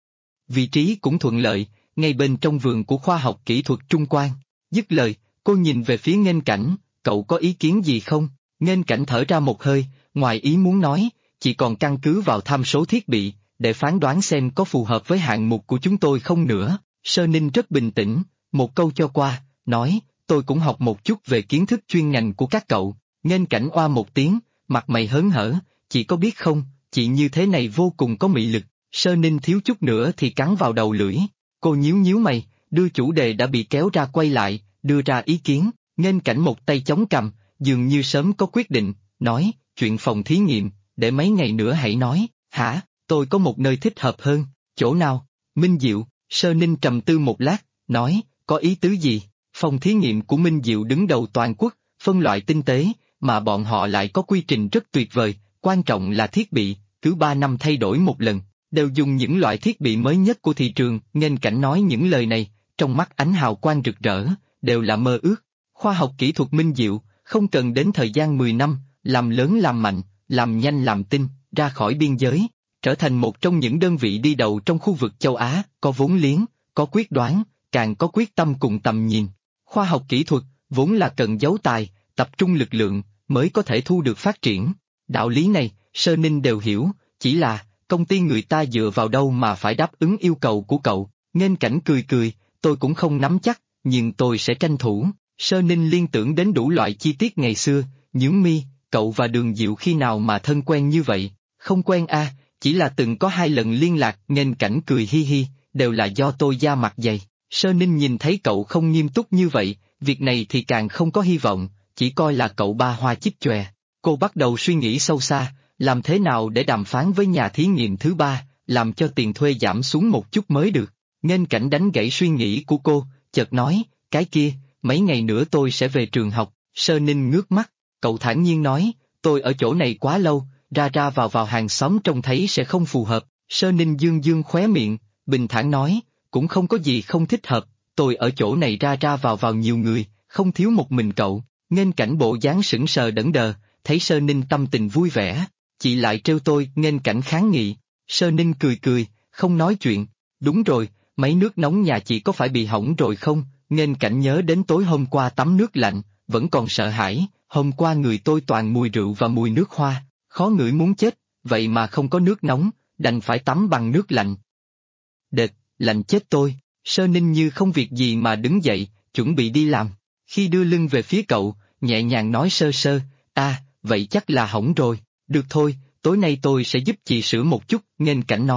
Vị trí cũng thuận lợi, ngay bên trong vườn của khoa học kỹ thuật Trung Quan. Dứt lời, cô nhìn về phía Nghênh Cảnh, cậu có ý kiến gì không? Nghênh Cảnh thở ra một hơi, ngoài ý muốn nói, chỉ còn căn cứ vào tham số thiết bị, để phán đoán xem có phù hợp với hạng mục của chúng tôi không nữa. Sơ Ninh rất bình tĩnh, một câu cho qua, nói, tôi cũng học một chút về kiến thức chuyên ngành của các cậu. Nghênh Cảnh oa một tiếng, mặt mày hớn hở, chị có biết không, chị như thế này vô cùng có mị lực. Sơ Ninh thiếu chút nữa thì cắn vào đầu lưỡi, cô nhíu nhíu mày, đưa chủ đề đã bị kéo ra quay lại, đưa ra ý kiến. Nghênh Cảnh một tay chống cằm, dường như sớm có quyết định, nói, chuyện phòng thí nghiệm, để mấy ngày nữa hãy nói. Hả, tôi có một nơi thích hợp hơn, chỗ nào? Minh Diệu. Sơ Ninh trầm tư một lát, nói, có ý tứ gì? Phòng thí nghiệm của Minh Diệu đứng đầu toàn quốc, phân loại tinh tế, mà bọn họ lại có quy trình rất tuyệt vời, quan trọng là thiết bị, cứ 3 năm thay đổi một lần, đều dùng những loại thiết bị mới nhất của thị trường. Nghênh Cảnh nói những lời này, trong mắt ánh hào quang rực rỡ, đều là mơ ước. Khoa học kỹ thuật Minh Diệu, không cần đến thời gian 10 năm, làm lớn làm mạnh, làm nhanh làm tinh, ra khỏi biên giới, trở thành một trong những đơn vị đi đầu trong khu vực châu Á, có vốn liếng, có quyết đoán, càng có quyết tâm cùng tầm nhìn. Khoa học kỹ thuật, vốn là cần giấu tài, tập trung lực lượng, mới có thể thu được phát triển. Đạo lý này, Sơ Ninh đều hiểu, chỉ là, công ty người ta dựa vào đâu mà phải đáp ứng yêu cầu của cậu. Nghênh Cảnh cười cười, tôi cũng không nắm chắc, nhưng tôi sẽ tranh thủ. Sơ Ninh liên tưởng đến đủ loại chi tiết ngày xưa, nhướng mi, cậu và Đường Diệu khi nào mà thân quen như vậy? Không quen à, chỉ là từng có 2 lần liên lạc. Nghênh Cảnh cười hi hi, đều là do tôi da mặt dày. Sơ Ninh nhìn thấy cậu không nghiêm túc như vậy, việc này thì càng không có hy vọng, chỉ coi là cậu ba hoa chích chòe. Cô bắt đầu suy nghĩ sâu xa, làm thế nào để đàm phán với nhà thí nghiệm thứ 3, làm cho tiền thuê giảm xuống một chút mới được. Nghênh Cảnh đánh gãy suy nghĩ của cô, chợt nói, cái kia, mấy ngày nữa tôi sẽ về trường học. Sơ Ninh ngước mắt, cậu thản nhiên nói, tôi ở chỗ này quá lâu, ra ra vào hàng xóm trông thấy sẽ không phù hợp. Sơ Ninh dương dương khóe miệng, bình thản nói, cũng không có gì không thích hợp, tôi ở chỗ này ra ra vào nhiều người, không thiếu một mình cậu. Nghênh Cảnh bộ dáng sững sờ đẫn đờ, thấy Sơ Ninh tâm tình vui vẻ, chị lại trêu tôi. Nghênh Cảnh kháng nghị. Sơ Ninh cười cười, không nói chuyện. Đúng rồi, mấy nước nóng nhà chị có phải bị hỏng rồi không? Nghênh Cảnh nhớ đến tối hôm qua tắm nước lạnh, vẫn còn sợ hãi. Hôm qua người tôi toàn mùi rượu và mùi nước hoa, khó ngửi muốn chết, vậy mà không có nước nóng, đành phải tắm bằng nước lạnh. Đệt, lạnh chết tôi. Sơ Ninh như không việc gì mà đứng dậy, chuẩn bị đi làm. Khi đưa lưng về phía cậu, nhẹ nhàng nói sơ sơ, vậy chắc là hỏng rồi, được thôi, tối nay tôi sẽ giúp chị sửa một chút. Nghênh Cảnh nói,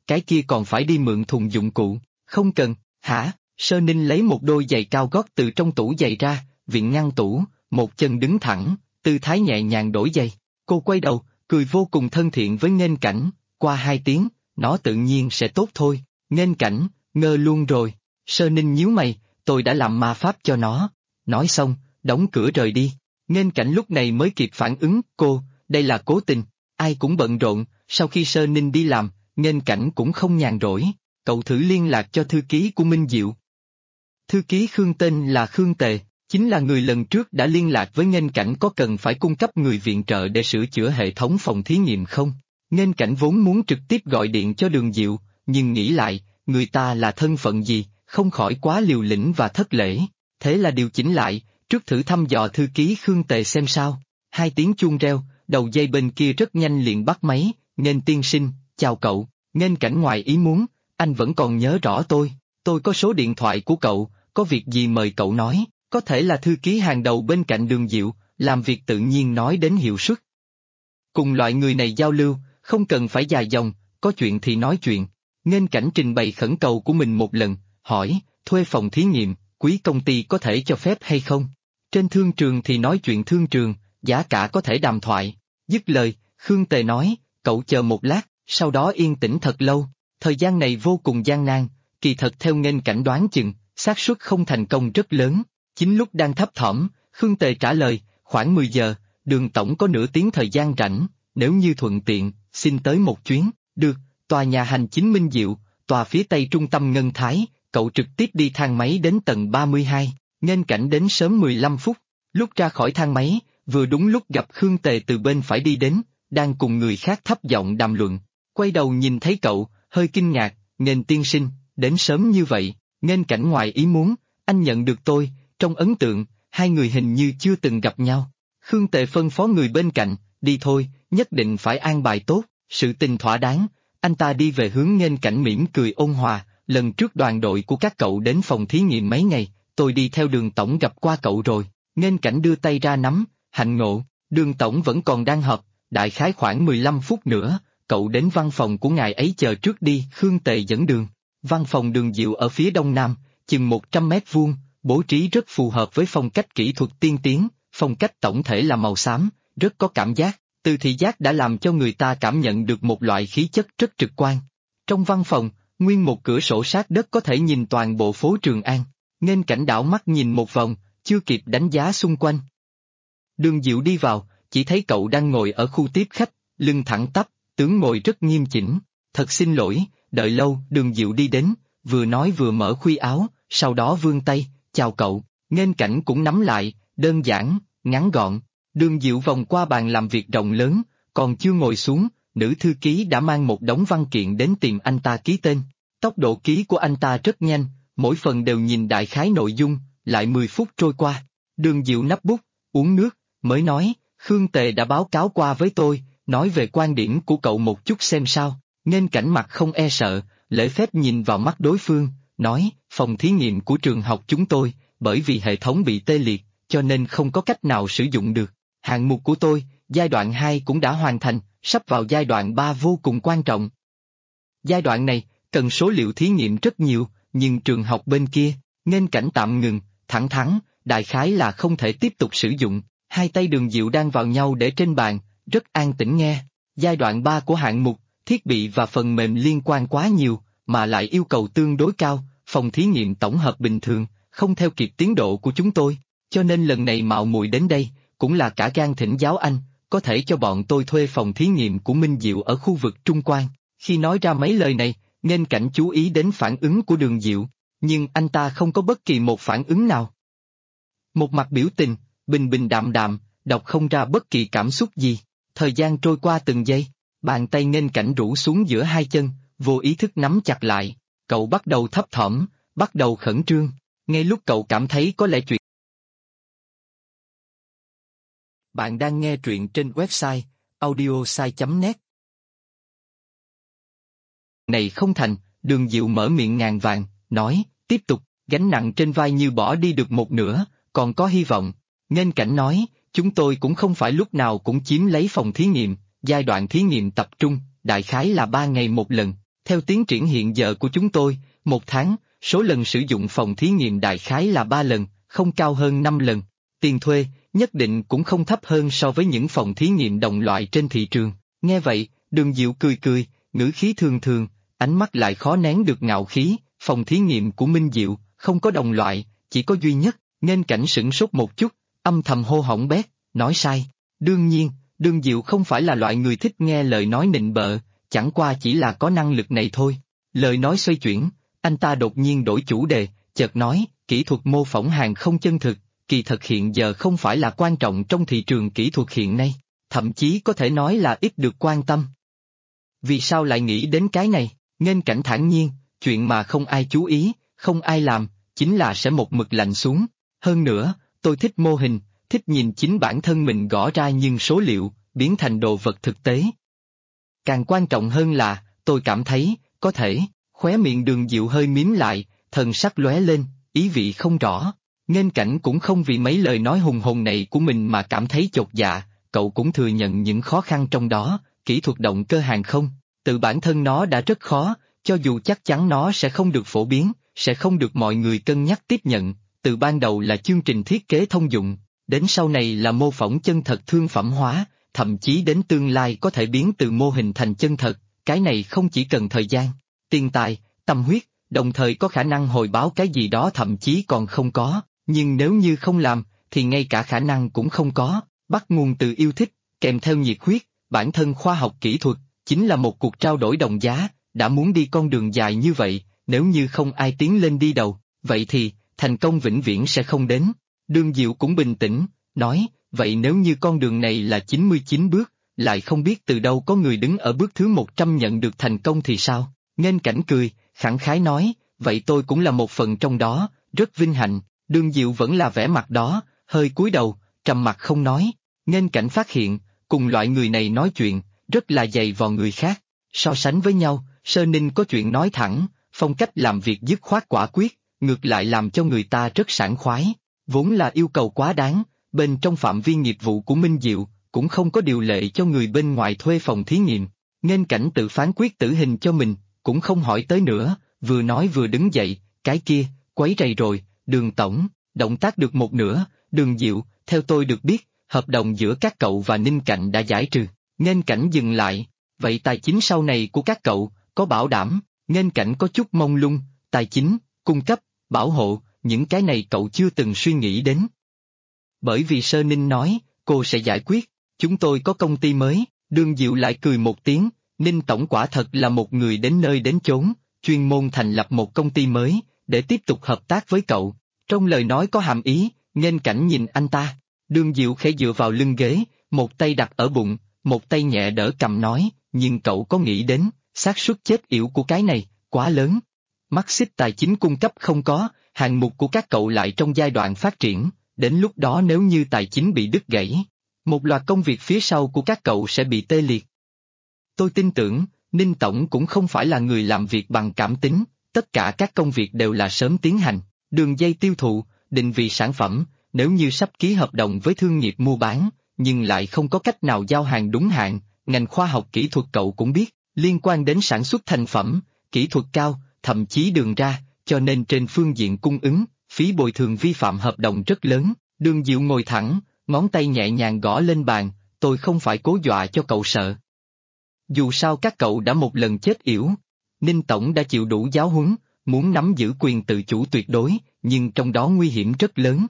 cái kia còn phải đi mượn thùng dụng cụ. Không cần, hả? Sơ Ninh lấy một đôi giày cao gót từ trong tủ giày ra, viện ngăn tủ, một chân đứng thẳng, tư thái nhẹ nhàng đổi giày. Cô quay đầu, cười vô cùng thân thiện với Nghênh Cảnh, qua 2 tiếng, nó tự nhiên sẽ tốt thôi. Nghênh Cảnh, ngơ luôn rồi. Sơ Ninh nhíu mày, tôi đã làm ma pháp cho nó. Nói xong, đóng cửa rời đi. Nghênh Cảnh lúc này mới kịp phản ứng, cô, đây là cố tình. Ai cũng bận rộn, sau khi Sơ Ninh đi làm, Nghênh Cảnh cũng không nhàn rỗi. Cậu thử liên lạc cho thư ký của Minh Diệu. Thư ký Khương tên là Khương Tề, chính là người lần trước đã liên lạc với Nghênh Cảnh có cần phải cung cấp người viện trợ để sửa chữa hệ thống phòng thí nghiệm không. Nghênh Cảnh vốn muốn trực tiếp gọi điện cho Đường Diệu, nhưng nghĩ lại, người ta là thân phận gì, không khỏi quá liều lĩnh và thất lễ. Thế là điều chỉnh lại, trước thử thăm dò thư ký Khương Tề xem sao. 2 tiếng chuông reo, đầu dây bên kia rất nhanh liền bắt máy. Nghênh tiên sinh, chào cậu. Nghênh Cảnh ngoài ý muốn, anh vẫn còn nhớ rõ tôi có số điện thoại của cậu, có việc gì mời cậu nói. Có thể là thư ký hàng đầu bên cạnh Đường Diệu, làm việc tự nhiên nói đến hiệu suất. Cùng loại người này giao lưu, không cần phải dài dòng, có chuyện thì nói chuyện. Nghênh Cảnh trình bày khẩn cầu của mình một lần, hỏi, thuê phòng thí nghiệm, quý công ty có thể cho phép hay không? Trên thương trường thì nói chuyện thương trường, giá cả có thể đàm thoại. Dứt lời, Khương Tề nói, cậu chờ một lát, sau đó yên tĩnh thật lâu. Thời gian này vô cùng gian nan, kỳ thật theo Nghênh Cảnh đoán chừng, xác suất không thành công rất lớn. Chính lúc đang thấp thỏm, Khương Tề trả lời, khoảng 10 giờ, Đường tổng có nửa tiếng thời gian rảnh, nếu như thuận tiện, xin tới một chuyến. Được, tòa nhà hành chính Minh Diệu, tòa phía tây trung tâm Ngân Thái, cậu trực tiếp đi thang máy đến tầng 32, Nghênh Cảnh đến sớm 15 phút. Lúc ra khỏi thang máy, vừa đúng lúc gặp Khương Tề từ bên phải đi đến, đang cùng người khác thấp giọng đàm luận. Quay đầu nhìn thấy cậu, hơi kinh ngạc, Nghênh tiên sinh, đến sớm như vậy. Nghênh Cảnh ngoài ý muốn, anh nhận được tôi, trong ấn tượng, hai người hình như chưa từng gặp nhau. Khương Tề phân phó người bên cạnh, đi thôi, nhất định phải an bài tốt, sự tình thỏa đáng. Anh ta đi về hướng Nghênh Cảnh mỉm cười ôn hòa, lần trước đoàn đội của các cậu đến phòng thí nghiệm mấy ngày, tôi đi theo Đường tổng gặp qua cậu rồi. Nghênh Cảnh đưa tay ra nắm, hạnh ngộ, Đường tổng vẫn còn đang họp, đại khái khoảng 15 phút nữa, cậu đến văn phòng của ngài ấy chờ trước đi. Khương Tề dẫn đường. Văn phòng Đường Diệu ở phía đông nam, chừng 100 mét vuông, bố trí rất phù hợp với phong cách kỹ thuật tiên tiến, phong cách tổng thể là màu xám, rất có cảm giác, từ thị giác đã làm cho người ta cảm nhận được một loại khí chất rất trực quan. Trong văn phòng, nguyên một cửa sổ sát đất có thể nhìn toàn bộ phố Trường An. Nghênh Cảnh đảo mắt nhìn một vòng, chưa kịp đánh giá xung quanh. Đường Diệu đi vào, chỉ thấy cậu đang ngồi ở khu tiếp khách, lưng thẳng tắp, tướng ngồi rất nghiêm chỉnh. Thật xin lỗi, đợi lâu. Đường Diệu đi đến, vừa nói vừa mở khuy áo, sau đó vươn tay, chào cậu. Nghênh Cảnh cũng nắm lại, đơn giản, ngắn gọn. Đường Diệu vòng qua bàn làm việc rộng lớn, còn chưa ngồi xuống, nữ thư ký đã mang một đống văn kiện đến tìm anh ta ký tên. Tốc độ ký của anh ta rất nhanh, mỗi phần đều nhìn đại khái nội dung. Lại 10 phút trôi qua, Đường Diệu nắp bút, uống nước, mới nói, Khương Tề đã báo cáo qua với tôi, nói về quan điểm của cậu một chút xem sao. Nghênh Cảnh mặt không e sợ, lễ phép nhìn vào mắt đối phương, nói, phòng thí nghiệm của trường học chúng tôi, bởi vì hệ thống bị tê liệt, cho nên không có cách nào sử dụng được. Hạng mục của tôi, giai đoạn 2 cũng đã hoàn thành, sắp vào giai đoạn 3 vô cùng quan trọng. Giai đoạn này, cần số liệu thí nghiệm rất nhiều, nhưng trường học bên kia, Nghênh Cảnh tạm ngừng, thẳng thắn, đại khái là không thể tiếp tục sử dụng. Hai tay Đường Diệu đang vào nhau để trên bàn, rất an tĩnh nghe. Giai đoạn 3 của hạng mục, thiết bị và phần mềm liên quan quá nhiều, mà lại yêu cầu tương đối cao, phòng thí nghiệm tổng hợp bình thường, không theo kịp tiến độ của chúng tôi, cho nên lần này mạo muội đến đây, cũng là cả gan thỉnh giáo anh, có thể cho bọn tôi thuê phòng thí nghiệm của Minh Diệu ở khu vực Trung Quan. Khi nói ra mấy lời này, Nghênh Cảnh chú ý đến phản ứng của Đường Diệu, nhưng anh ta không có bất kỳ một phản ứng nào. Một mặt biểu tình, bình bình đạm đạm, đọc không ra bất kỳ cảm xúc gì. Thời gian trôi qua từng giây, bàn tay Nghênh Cảnh rũ xuống giữa hai chân, vô ý thức nắm chặt lại. Cậu bắt đầu thấp thỏm, bắt đầu khẩn trương. Ngay lúc cậu cảm thấy có lẽ chuyện. Bạn đang nghe truyện trên website audiosai.net. Này không thành, Đường Diệu mở miệng ngàn vàng, nói, tiếp tục, gánh nặng trên vai như bỏ đi được một nửa, còn có hy vọng. Nghênh Cảnh nói, chúng tôi cũng không phải lúc nào cũng chiếm lấy phòng thí nghiệm, giai đoạn thí nghiệm tập trung, đại khái là 3 ngày một lần, Theo tiến triển hiện giờ của chúng tôi, một tháng, số lần sử dụng phòng thí nghiệm đại khái là 3 lần, không cao hơn 5 lần. Tiền thuê, nhất định cũng không thấp hơn so với những phòng thí nghiệm đồng loại trên thị trường. Nghe vậy, Đường Diệu cười cười, ngữ khí thường thường, ánh mắt lại khó nén được ngạo khí. Phòng thí nghiệm của Minh Diệu, không có đồng loại, chỉ có duy nhất. Nghênh Cảnh sửng sốt một chút, âm thầm hô hỏng bét, nói sai. Đương nhiên, Đường Diệu không phải là loại người thích nghe lời nói nịnh bợ, chẳng qua chỉ là có năng lực này thôi. Lời nói xoay chuyển, anh ta đột nhiên đổi chủ đề, chợt nói, kỹ thuật mô phỏng hàng không chân thực, kỳ thực hiện giờ không phải là quan trọng trong thị trường kỹ thuật hiện nay, thậm chí có thể nói là ít được quan tâm. Vì sao lại nghĩ đến cái này? Nghênh Cảnh thản nhiên, chuyện mà không ai chú ý, không ai làm, chính là sẽ một mực lạnh xuống. Hơn nữa, tôi thích mô hình, thích nhìn chính bản thân mình gõ ra nhưng số liệu, biến thành đồ vật thực tế. Càng quan trọng hơn là, tôi cảm thấy, có thể, khóe miệng Đường Diệu hơi mím lại, thần sắc lóe lên, ý vị không rõ. Nghênh Cảnh cũng không vì mấy lời nói hùng hồn này của mình mà cảm thấy chột dạ, cậu cũng thừa nhận những khó khăn trong đó, kỹ thuật động cơ hàng không, tự bản thân nó đã rất khó, cho dù chắc chắn nó sẽ không được phổ biến, sẽ không được mọi người cân nhắc tiếp nhận, từ ban đầu là chương trình thiết kế thông dụng, đến sau này là mô phỏng chân thật thương phẩm hóa, thậm chí đến tương lai có thể biến từ mô hình thành chân thật, cái này không chỉ cần thời gian, tiền tài, tâm huyết, đồng thời có khả năng hồi báo cái gì đó thậm chí còn không có, nhưng nếu như không làm, thì ngay cả khả năng cũng không có, bắt nguồn từ yêu thích, kèm theo nhiệt huyết, bản thân khoa học kỹ thuật, chính là một cuộc trao đổi đồng giá, đã muốn đi con đường dài như vậy, nếu như không ai tiến lên đi đầu, vậy thì, thành công vĩnh viễn sẽ không đến. Đường Diệu cũng bình tĩnh, nói, vậy nếu như con đường này là 99 bước, lại không biết từ đâu có người đứng ở bước thứ 100 nhận được thành công thì sao? Nghênh Cảnh cười, khẳng khái nói, vậy tôi cũng là một phần trong đó, rất vinh hạnh. Đường Diệu vẫn là vẻ mặt đó, hơi cúi đầu, trầm mặt không nói. Nghênh Cảnh phát hiện, cùng loại người này nói chuyện, rất là dày vò người khác. So sánh với nhau, Sơ Ninh có chuyện nói thẳng, phong cách làm việc dứt khoát quả quyết, ngược lại làm cho người ta rất sảng khoái. Vốn là yêu cầu quá đáng, bên trong phạm vi nghiệp vụ của Minh Diệu, cũng không có điều lệ cho người bên ngoài thuê phòng thí nghiệm. Nghênh Cảnh tự phán quyết tử hình cho mình, cũng không hỏi tới nữa, vừa nói vừa đứng dậy, cái kia, quấy rầy rồi, Đường tổng, động tác được một nửa, Đường Diệu, theo tôi được biết, hợp đồng giữa các cậu và Ninh Cạnh đã giải trừ. Nghênh Cảnh dừng lại, vậy tài chính sau này của các cậu, có bảo đảm? Nghênh Cảnh có chút mông lung, tài chính, cung cấp, bảo hộ, những cái này cậu chưa từng suy nghĩ đến. Bởi vì Sơ Ninh nói, cô sẽ giải quyết, chúng tôi có công ty mới, Đường Diệu lại cười một tiếng, Ninh tổng quả thật là một người đến nơi đến chốn, chuyên môn thành lập một công ty mới, để tiếp tục hợp tác với cậu. Trong lời nói có hàm ý, Nghênh Cảnh nhìn anh ta, Đường Diệu khẽ dựa vào lưng ghế, một tay đặt ở bụng, một tay nhẹ đỡ cầm nói, nhưng cậu có nghĩ đến, xác suất chết yểu của cái này, quá lớn. Mắt xích tài chính cung cấp không có, hạng mục của các cậu lại trong giai đoạn phát triển, đến lúc đó nếu như tài chính bị đứt gãy, một loạt công việc phía sau của các cậu sẽ bị tê liệt. Tôi tin tưởng, Ninh tổng cũng không phải là người làm việc bằng cảm tính, tất cả các công việc đều là sớm tiến hành, đường dây tiêu thụ, định vị sản phẩm, nếu như sắp ký hợp đồng với thương nghiệp mua bán, nhưng lại không có cách nào giao hàng đúng hạn, ngành khoa học kỹ thuật cậu cũng biết, liên quan đến sản xuất thành phẩm, kỹ thuật cao, thậm chí đường ra, cho nên trên phương diện cung ứng, phí bồi thường vi phạm hợp đồng rất lớn. Đường Diệu ngồi thẳng, ngón tay nhẹ nhàng gõ lên bàn, tôi không phải cố dọa cho cậu sợ. Dù sao các cậu đã một lần chết yểu, Ninh tổng đã chịu đủ giáo huấn, muốn nắm giữ quyền tự chủ tuyệt đối, nhưng trong đó nguy hiểm rất lớn.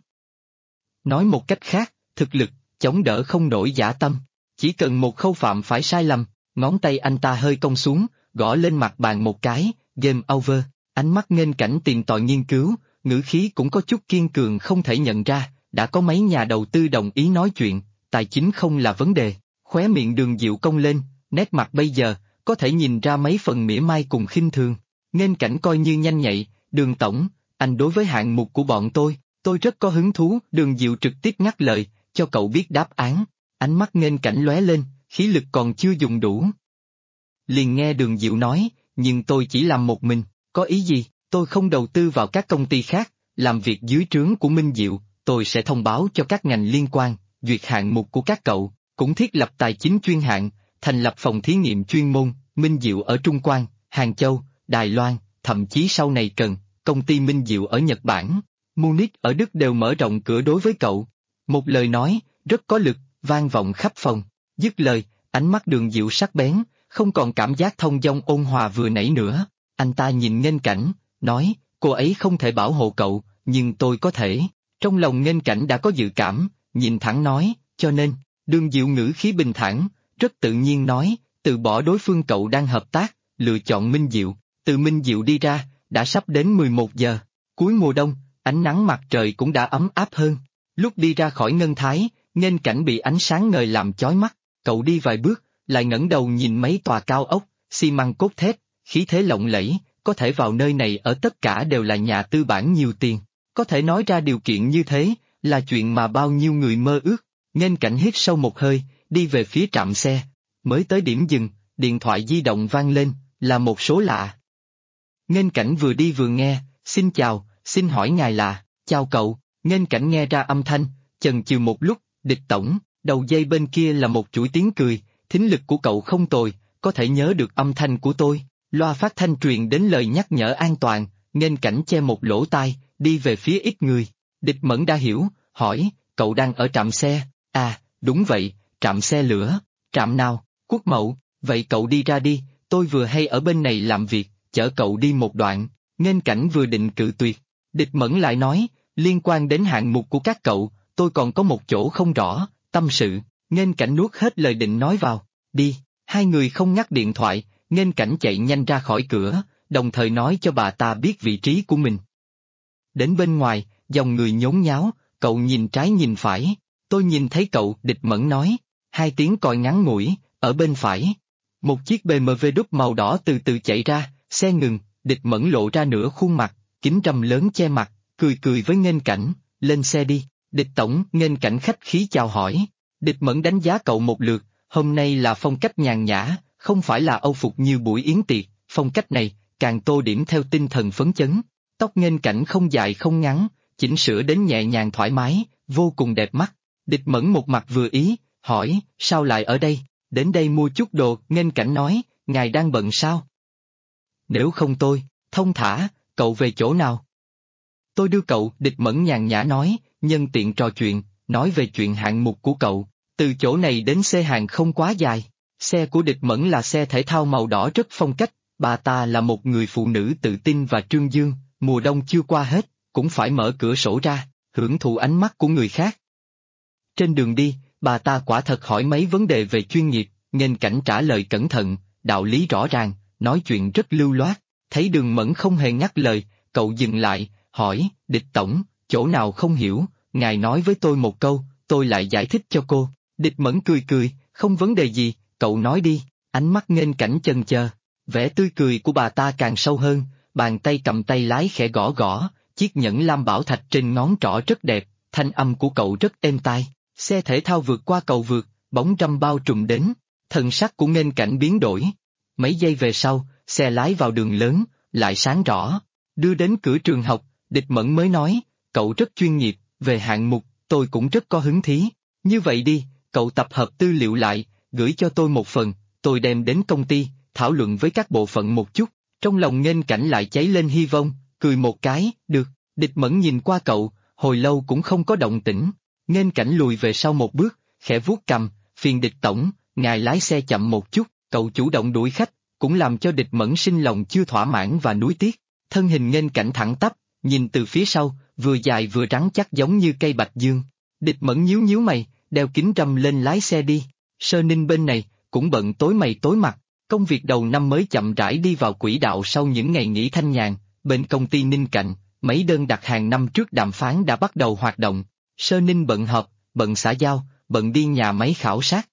Nói một cách khác, thực lực, chống đỡ không nổi dã tâm, chỉ cần một khâu phạm phải sai lầm, ngón tay anh ta hơi cong xuống, gõ lên mặt bàn một cái, game over, ánh mắt Nghênh Cảnh tìm tòi nghiên cứu, ngữ khí cũng có chút kiên cường không thể nhận ra, đã có mấy nhà đầu tư đồng ý nói chuyện, tài chính không là vấn đề, khóe miệng Đường Diệu cong lên, nét mặt bây giờ, có thể nhìn ra mấy phần mỉa mai cùng khinh thường. Nghênh Cảnh coi như nhanh nhạy, Đường tổng, anh đối với hạng mục của bọn tôi rất có hứng thú. Đường Diệu trực tiếp ngắt lời, cho cậu biết đáp án, ánh mắt Nghênh Cảnh lóe lên, khí lực còn chưa dùng đủ. Liền nghe Đường Diệu nói, nhưng tôi chỉ làm một mình, có ý gì, tôi không đầu tư vào các công ty khác, làm việc dưới trướng của Minh Diệu, tôi sẽ thông báo cho các ngành liên quan, duyệt hạng mục của các cậu, cũng thiết lập tài chính chuyên hạng, thành lập phòng thí nghiệm chuyên môn, Minh Diệu ở Trung Quan, Hàng Châu, Đài Loan, thậm chí sau này cần, công ty Minh Diệu ở Nhật Bản, Munich ở Đức đều mở rộng cửa đối với cậu. Một lời nói, rất có lực, vang vọng khắp phòng. Dứt lời, ánh mắt Đường Diệu sắc bén, không còn cảm giác thông dong ôn hòa vừa nãy nữa. Anh ta nhìn Nghênh Cảnh, nói, cô ấy không thể bảo hộ cậu, nhưng tôi có thể. Trong lòng Nghênh Cảnh đã có dự cảm, nhìn thẳng nói, cho nên, Đường Diệu ngữ khí bình thản, rất tự nhiên nói, từ bỏ đối phương cậu đang hợp tác, lựa chọn Minh Diệu. Từ Minh Diệu đi ra, đã sắp đến 11 giờ. Cuối mùa đông, ánh nắng mặt trời cũng đã ấm áp hơn. Lúc đi ra khỏi Ngân Thái, Nghênh Cảnh bị ánh sáng ngời làm chói mắt. Cậu đi vài bước, lại ngẩng đầu nhìn mấy tòa cao ốc, xi măng cốt thép, khí thế lộng lẫy, có thể vào nơi này ở tất cả đều là nhà tư bản nhiều tiền. Có thể nói ra điều kiện như thế, là chuyện mà bao nhiêu người mơ ước. Nghênh Cảnh hít sâu một hơi, đi về phía trạm xe. Mới tới điểm dừng, điện thoại di động vang lên, là một số lạ. Nghênh Cảnh vừa đi vừa nghe, xin chào, xin hỏi ngài là, chào cậu. Nghênh Cảnh nghe ra âm thanh, chần chừ một lúc, Địch tổng. Đầu dây bên kia là một chuỗi tiếng cười, thính lực của cậu không tồi, có thể nhớ được âm thanh của tôi. Loa phát thanh truyền đến lời nhắc nhở an toàn, Nghênh Cảnh che một lỗ tai, đi về phía ít người. Địch Mẫn đã hiểu, hỏi, cậu đang ở trạm xe, à, đúng vậy, trạm xe lửa, trạm nào, Quốc Mậu, vậy cậu đi ra đi, tôi vừa hay ở bên này làm việc, chở cậu đi một đoạn. Nghênh Cảnh vừa định cự tuyệt, Địch Mẫn lại nói, liên quan đến hạng mục của các cậu, tôi còn có một chỗ không rõ. Tâm sự, Nghênh Cảnh nuốt hết lời định nói vào, đi, hai người không ngắt điện thoại, Nghênh Cảnh chạy nhanh ra khỏi cửa, đồng thời nói cho bà ta biết vị trí của mình. Đến bên ngoài, dòng người nhốn nháo, cậu nhìn trái nhìn phải, tôi nhìn thấy cậu, Địch Mẫn nói, hai tiếng còi ngắn ngủi, ở bên phải. Một chiếc BMW đúc màu đỏ từ từ chạy ra, xe ngừng, Địch Mẫn lộ ra nửa khuôn mặt, kính râm lớn che mặt, cười cười với Nghênh Cảnh, lên xe đi. Địch tổng, Nghênh Cảnh khách khí chào hỏi. Địch Mẫn đánh giá cậu một lượt, hôm nay là phong cách nhàn nhã, không phải là âu phục như buổi yến tiệc, phong cách này, càng tô điểm theo tinh thần phấn chấn. Tóc Nghênh Cảnh không dài không ngắn, chỉnh sửa đến nhẹ nhàng thoải mái, vô cùng đẹp mắt. Địch Mẫn một mặt vừa ý, hỏi, sao lại ở đây, đến đây mua chút đồ, Nghênh Cảnh nói, ngài đang bận sao? Nếu không tôi, thông thả, cậu về chỗ nào? Tôi đưa cậu, Địch Mẫn nhàn nhã nói, nhân tiện trò chuyện, nói về chuyện hạng mục của cậu, từ chỗ này đến xe hàng không quá dài. Xe của Địch Mẫn là xe thể thao màu đỏ rất phong cách, bà ta là một người phụ nữ tự tin và trương dương, mùa đông chưa qua hết, cũng phải mở cửa sổ ra, hưởng thụ ánh mắt của người khác. Trên đường đi, bà ta quả thật hỏi mấy vấn đề về chuyên nghiệp, Nghênh Cảnh trả lời cẩn thận, đạo lý rõ ràng, nói chuyện rất lưu loát, thấy Đường Mẫn không hề ngắt lời, cậu dừng lại, hỏi, Địch tổng, chỗ nào không hiểu, ngài nói với tôi một câu, tôi lại giải thích cho cô. Địch Mẫn cười cười, không vấn đề gì, cậu nói đi, ánh mắt Nghênh Cảnh chần chờ, vẻ tươi cười của bà ta càng sâu hơn, bàn tay cầm tay lái khẽ gõ gõ, chiếc nhẫn lam bảo thạch trên ngón trỏ rất đẹp, thanh âm của cậu rất êm tai, xe thể thao vượt qua cầu vượt, bóng râm bao trùm đến, thần sắc của Nghênh Cảnh biến đổi. Mấy giây về sau, xe lái vào đường lớn, lại sáng rõ, đưa đến cửa trường học, Địch Mẫn mới nói, cậu rất chuyên nghiệp, về hạng mục, tôi cũng rất có hứng thí. Như vậy đi, cậu tập hợp tư liệu lại, gửi cho tôi một phần, tôi đem đến công ty, thảo luận với các bộ phận một chút. Trong lòng Nghênh Cảnh lại cháy lên hy vọng, cười một cái, được. Địch Mẫn nhìn qua cậu, hồi lâu cũng không có động tĩnh. Nghênh Cảnh lùi về sau một bước, khẽ vuốt cằm, phiền Địch tổng, ngài lái xe chậm một chút, cậu chủ động đuổi khách, cũng làm cho Địch Mẫn sinh lòng chưa thỏa mãn và nuối tiếc. Thân hình Nghênh Cảnh thẳng tắp, nhìn từ phía sau, vừa dài vừa rắn chắc giống như cây bạch dương. Địch Mẫn nhíu nhíu mày, đeo kính râm lên lái xe đi. Sơ Ninh bên này, cũng bận tối mày tối mặt, công việc đầu năm mới chậm rãi đi vào quỹ đạo sau những ngày nghỉ thanh nhàn. Bên công ty Ninh Cạnh, mấy đơn đặt hàng năm trước đàm phán đã bắt đầu hoạt động. Sơ Ninh bận họp, bận xã giao, bận đi nhà máy khảo sát.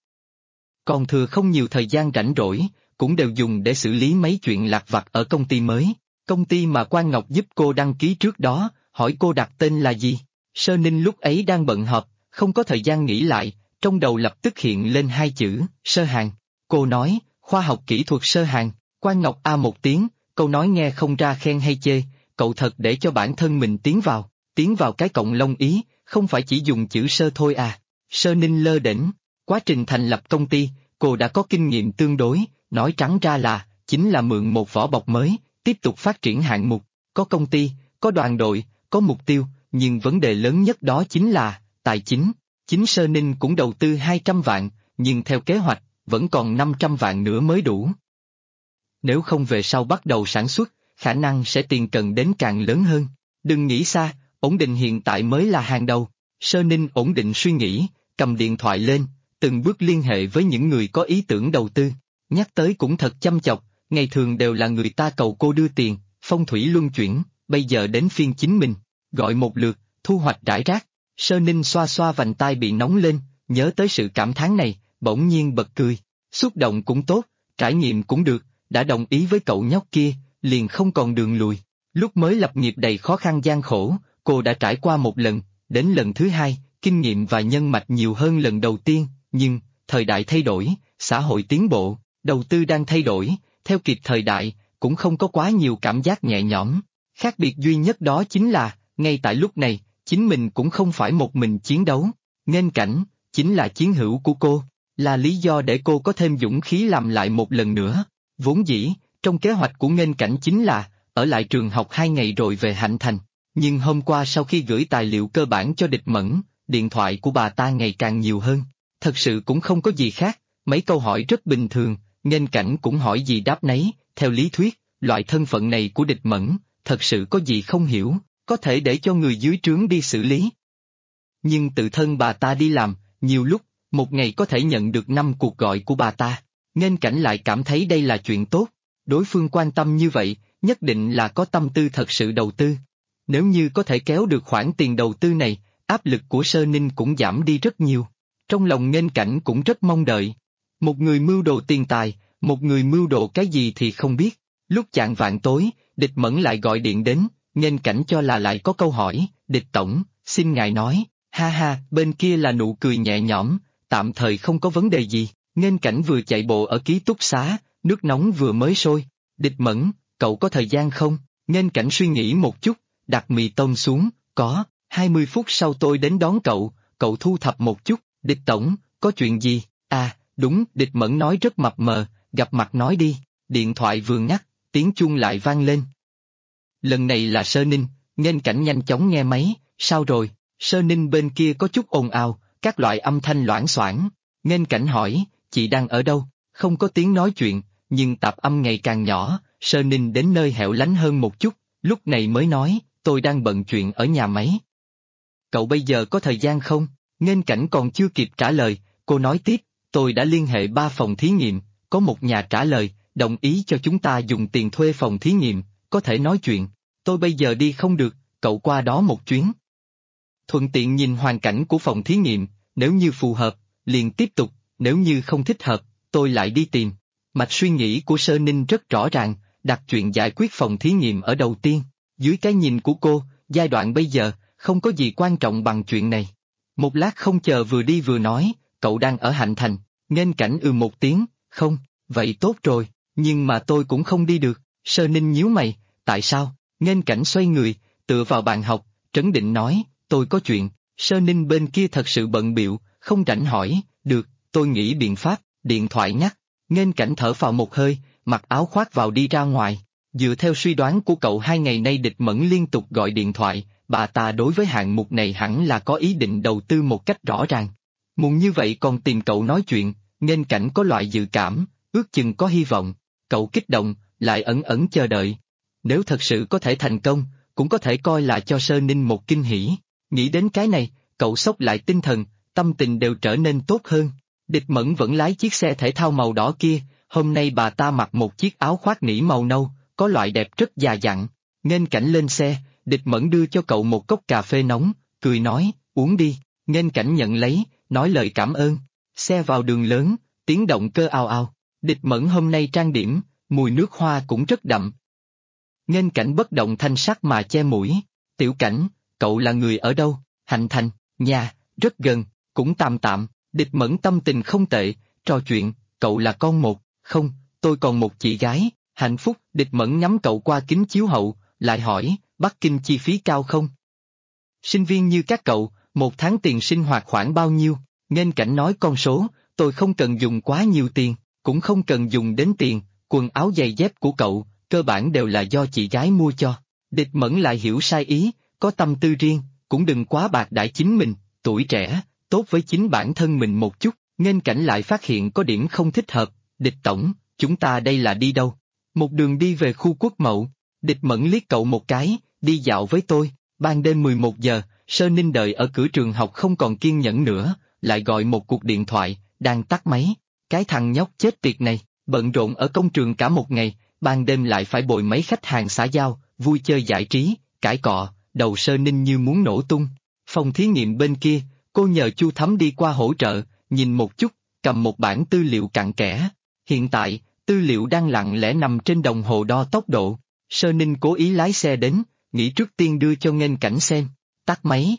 Còn thừa không nhiều thời gian rảnh rỗi, cũng đều dùng để xử lý mấy chuyện lặt vặt ở công ty mới. Công ty mà Quan Ngọc giúp cô đăng ký trước đó, hỏi cô đặt tên là gì. Sơ Ninh lúc ấy đang bận họp, không có thời gian nghĩ lại, trong đầu lập tức hiện lên hai chữ, Sơ Hàn. Cô nói, khoa học kỹ thuật Sơ Hàn. Quan Ngọc a một tiếng, câu nói nghe không ra khen hay chê, cậu thật để cho bản thân mình tiến vào cái cộng long ý, không phải chỉ dùng chữ Sơ thôi à. Sơ Ninh lơ đễnh, quá trình thành lập công ty, cô đã có kinh nghiệm tương đối, nói trắng ra là, chính là mượn một vỏ bọc mới, tiếp tục phát triển hạng mục, có công ty, có đoàn đội, có mục tiêu, nhưng vấn đề lớn nhất đó chính là tài chính. Chính Sơ Ninh cũng đầu tư 200 vạn, nhưng theo kế hoạch, vẫn còn 500 vạn nữa mới đủ. Nếu không về sau bắt đầu sản xuất, khả năng sẽ tiền cần đến càng lớn hơn. Đừng nghĩ xa, ổn định hiện tại mới là hàng đầu. Sơ Ninh ổn định suy nghĩ, cầm điện thoại lên, từng bước liên hệ với những người có ý tưởng đầu tư. Nhắc tới cũng thật chăm chọc, ngày thường đều là người ta cầu cô đưa tiền, phong thủy luân chuyển, bây giờ đến phiên chính mình, gọi một lượt, thu hoạch rải rác. Sơ Ninh xoa xoa vành tai bị nóng lên, nhớ tới sự cảm thán này, bỗng nhiên bật cười. Xúc động cũng tốt, trải nghiệm cũng được, đã đồng ý với cậu nhóc kia, liền không còn đường lùi. Lúc mới lập nghiệp đầy khó khăn gian khổ, cô đã trải qua một lần, đến lần thứ hai, kinh nghiệm và nhân mạch nhiều hơn lần đầu tiên, nhưng, thời đại thay đổi, xã hội tiến bộ, đầu tư đang thay đổi, theo kịp thời đại, cũng không có quá nhiều cảm giác nhẹ nhõm. Khác biệt duy nhất đó chính là, ngay tại lúc này, chính mình cũng không phải một mình chiến đấu. Nghênh Cảnh, chính là chiến hữu của cô, là lý do để cô có thêm dũng khí làm lại một lần nữa. Vốn dĩ, trong kế hoạch của Nghênh Cảnh chính là, ở lại trường học 2 ngày rồi về Hạnh Thành. Nhưng hôm qua sau khi gửi tài liệu cơ bản cho Địch Mẫn, điện thoại của bà ta ngày càng nhiều hơn. Thật sự cũng không có gì khác, mấy câu hỏi rất bình thường, Nghênh Cảnh cũng hỏi gì đáp nấy, theo lý thuyết, loại thân phận này của Địch Mẫn, thật sự có gì không hiểu, có thể để cho người dưới trướng đi xử lý. Nhưng tự thân bà ta đi làm, nhiều lúc, một ngày có thể nhận được 5 cuộc gọi của bà ta, Nghênh Cảnh lại cảm thấy đây là chuyện tốt, đối phương quan tâm như vậy, nhất định là có tâm tư thật sự đầu tư. Nếu như có thể kéo được khoản tiền đầu tư này, áp lực của Sơ Ninh cũng giảm đi rất nhiều. Trong lòng Nghênh Cảnh cũng rất mong đợi. Một người mưu đồ tiền tài, một người mưu đồ cái gì thì không biết. Lúc chạng vạng tối, Địch Mẫn lại gọi điện đến, Nghênh Cảnh cho là lại có câu hỏi, Địch Tổng, xin ngài nói, ha ha, bên kia là nụ cười nhẹ nhõm, tạm thời không có vấn đề gì. Nghênh Cảnh vừa chạy bộ ở ký túc xá, nước nóng vừa mới sôi. Địch Mẫn, cậu có thời gian không? Nghênh Cảnh suy nghĩ một chút, đặt mì tôm xuống, có, 20 phút sau tôi đến đón cậu, cậu thu thập một chút. Địch Tổng, có chuyện gì? À, đúng, Địch Mẫn nói rất mập mờ, gặp mặt nói đi. Điện thoại vừa ngắt, tiếng chuông lại vang lên. Lần này là Sơ Ninh, Nghênh Cảnh nhanh chóng nghe máy, sao rồi? Sơ Ninh bên kia có chút ồn ào, các loại âm thanh loảng xoảng. Nghênh Cảnh hỏi, chị đang ở đâu? Không có tiếng nói chuyện, nhưng tạp âm ngày càng nhỏ, Sơ Ninh đến nơi hẻo lánh hơn một chút, lúc này mới nói, tôi đang bận chuyện ở nhà máy. Cậu bây giờ có thời gian không? Nghênh Cảnh còn chưa kịp trả lời, cô nói tiếp, tôi đã liên hệ 3 phòng thí nghiệm, có một nhà trả lời, đồng ý cho chúng ta dùng tiền thuê phòng thí nghiệm, có thể nói chuyện. Tôi bây giờ đi không được, cậu qua đó một chuyến. Thuận tiện nhìn hoàn cảnh của phòng thí nghiệm, nếu như phù hợp, liền tiếp tục, nếu như không thích hợp, tôi lại đi tìm. Mạch suy nghĩ của Sơ Ninh rất rõ ràng, đặt chuyện giải quyết phòng thí nghiệm ở đầu tiên. Dưới cái nhìn của cô, giai đoạn bây giờ, không có gì quan trọng bằng chuyện này. Một lát không chờ vừa đi vừa nói, cậu đang ở Hạnh Thành, Nghênh Cảnh một tiếng, không, vậy tốt rồi, nhưng mà tôi cũng không đi được. Sơ Ninh nhíu mày, tại sao? Nghênh Cảnh xoay người, tựa vào bàn học, trấn định nói, tôi có chuyện. Sơ Ninh bên kia thật sự bận bịu, không rảnh hỏi, được, tôi nghĩ biện pháp. Điện thoại ngắt, Nghênh Cảnh thở phào một hơi, mặc áo khoác vào đi ra ngoài. Dựa theo suy đoán của cậu 2 ngày nay Địch Mẫn liên tục gọi điện thoại, bà ta đối với hạng mục này hẳn là có ý định đầu tư một cách rõ ràng. Muộn như vậy còn tìm cậu nói chuyện, Nghênh Cảnh có loại dự cảm, ước chừng có hy vọng. Cậu kích động, lại ẩn ẩn chờ đợi. Nếu thật sự có thể thành công, cũng có thể coi là cho Sơ Ninh một kinh hỉ. Nghĩ đến cái này, cậu xốc lại tinh thần, tâm tình đều trở nên tốt hơn. Địch Mẫn vẫn lái chiếc xe thể thao màu đỏ kia, hôm nay bà ta mặc một chiếc áo khoác nỉ màu nâu, có loại đẹp rất già dặn. Nghênh Cảnh lên xe, Địch Mẫn đưa cho cậu một cốc cà phê nóng, cười nói, uống đi. Nghênh Cảnh nhận lấy, nói lời cảm ơn. Xe vào đường lớn, tiếng động cơ ào ào. Địch Mẫn hôm nay trang điểm, mùi nước hoa cũng rất đậm. Nghênh Cảnh bất động thanh sắc mà che mũi. Tiểu Cảnh, cậu là người ở đâu? Hạnh Thành, nhà, rất gần, cũng tạm tạm. Địch Mẫn tâm tình không tệ, trò chuyện, cậu là con một, không, tôi còn một chị gái, hạnh phúc. Địch Mẫn ngắm cậu qua kính chiếu hậu, lại hỏi, Bắc Kinh chi phí cao không? Sinh viên như các cậu, một tháng tiền sinh hoạt khoảng bao nhiêu? Nghênh Cảnh nói con số, tôi không cần dùng quá nhiều tiền, cũng không cần dùng đến tiền, quần áo giày dép của cậu, cơ bản đều là do chị gái mua cho. Địch Mẫn lại hiểu sai ý, có tâm tư riêng, cũng đừng quá bạc đãi chính mình, tuổi trẻ, tốt với chính bản thân mình một chút, Nghênh Cảnh lại phát hiện có điểm không thích hợp, Địch tổng, chúng ta đây là đi đâu? Một đường đi về khu Quốc Mậu, Địch Mẫn liếc cậu một cái, đi dạo với tôi, ban đêm 11 giờ, Sơ Ninh đợi ở cửa trường học không còn kiên nhẫn nữa, lại gọi một cuộc điện thoại, đang tắt máy, cái thằng nhóc chết tiệt này, bận rộn ở công trường cả một ngày, ban đêm lại phải bồi mấy khách hàng xã giao, vui chơi giải trí, cãi cọ, đầu Sơ Ninh như muốn nổ tung. Phòng thí nghiệm bên kia, cô nhờ Chu Thắm đi qua hỗ trợ, nhìn một chút, cầm một bản tư liệu cặn kẽ. Hiện tại, tư liệu đang lặng lẽ nằm trên đồng hồ đo tốc độ. Sơ Ninh cố ý lái xe đến, nghĩ trước tiên đưa cho Nghênh Cảnh xem. Tắt máy.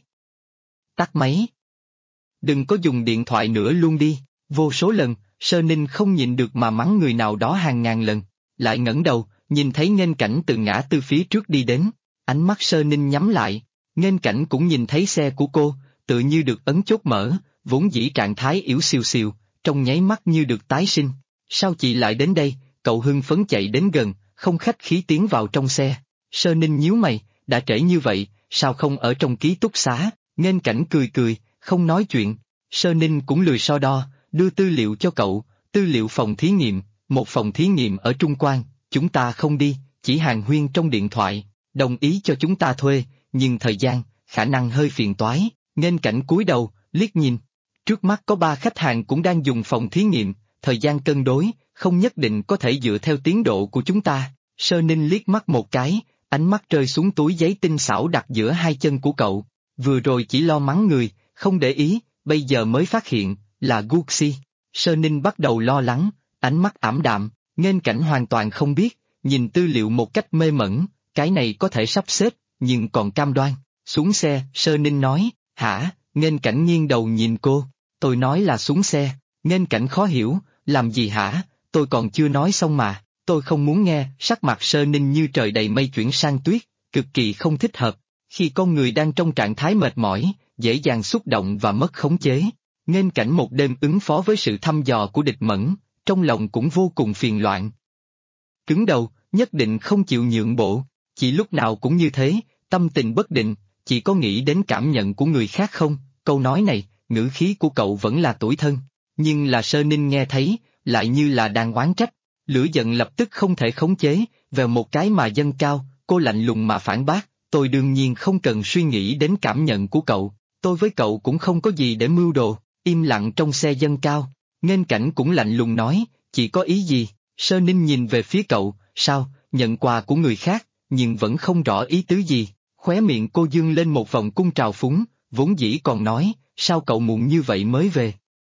Tắt máy. Đừng có dùng điện thoại nữa luôn đi. Vô số lần, Sơ Ninh không nhịn được mà mắng người nào đó hàng ngàn lần. Lại ngẩng đầu, nhìn thấy Nghênh Cảnh từ ngã tư phía trước đi đến. Ánh mắt Sơ Ninh nhắm lại. Nghênh Cảnh cũng nhìn thấy xe của cô, tự như được ấn chốt mở, vốn dĩ trạng thái yếu xiu xiu, trong nháy mắt như được tái sinh. Sao chị lại đến đây? Cậu hưng phấn chạy đến gần, không khách khí tiến vào trong xe. Sơ Ninh nhíu mày, đã trễ như vậy, sao không ở trong ký túc xá? Nghênh Cảnh cười cười, không nói chuyện. Sơ Ninh cũng lười so đo, đưa tư liệu cho cậu, tư liệu phòng thí nghiệm, một phòng thí nghiệm ở Trung Quan, chúng ta không đi, chỉ hàn huyên trong điện thoại, đồng ý cho chúng ta thuê, nhưng thời gian, khả năng hơi phiền toái. Nghênh Cảnh cúi đầu, liếc nhìn. Trước mắt có 3 khách hàng cũng đang dùng phòng thí nghiệm, thời gian cân đối, không nhất định có thể dựa theo tiến độ của chúng ta. Sơ Ninh liếc mắt một cái, ánh mắt rơi xuống túi giấy tinh xảo đặt giữa hai chân của cậu. Vừa rồi chỉ lo mắng người, không để ý, bây giờ mới phát hiện, là Gucci. Sơ Ninh bắt đầu lo lắng, ánh mắt ảm đạm, Nghênh Cảnh hoàn toàn không biết, nhìn tư liệu một cách mê mẩn, cái này có thể sắp xếp, nhưng còn cam đoan. Xuống xe, Sơ Ninh nói, hả? Nghênh Cảnh nghiêng đầu nhìn cô, tôi nói là xuống xe. Nghênh Cảnh khó hiểu, làm gì hả? Tôi còn chưa nói xong mà, tôi không muốn nghe. Sắc mặt Sơ Ninh như trời đầy mây chuyển sang tuyết, cực kỳ không thích hợp. Khi con người đang trong trạng thái mệt mỏi, dễ dàng xúc động và mất khống chế. Nghênh Cảnh một đêm ứng phó với sự thăm dò của Địch Mẫn, trong lòng cũng vô cùng phiền loạn. Cứng đầu, nhất định không chịu nhượng bộ, chỉ lúc nào cũng như thế, tâm tình bất định, chỉ có nghĩ đến cảm nhận của người khác không? Câu nói này, ngữ khí của cậu vẫn là tủi thân, nhưng là Sơ Ninh nghe thấy, lại như là đang oán trách. Lửa giận lập tức không thể khống chế, vèo một cái mà dâng cao, cô lạnh lùng mà phản bác, tôi đương nhiên không cần suy nghĩ đến cảm nhận của cậu, tôi với cậu cũng không có gì để mưu đồ. Im lặng trong xe dâng cao, Nghênh Cảnh cũng lạnh lùng nói, chỉ có ý gì? Sơ Ninh nhìn về phía cậu, sao, nhận quà của người khác, nhưng vẫn không rõ ý tứ gì, khóe miệng cô dương lên một vòng cung trào phúng, vốn dĩ còn nói, sao cậu muộn như vậy mới về?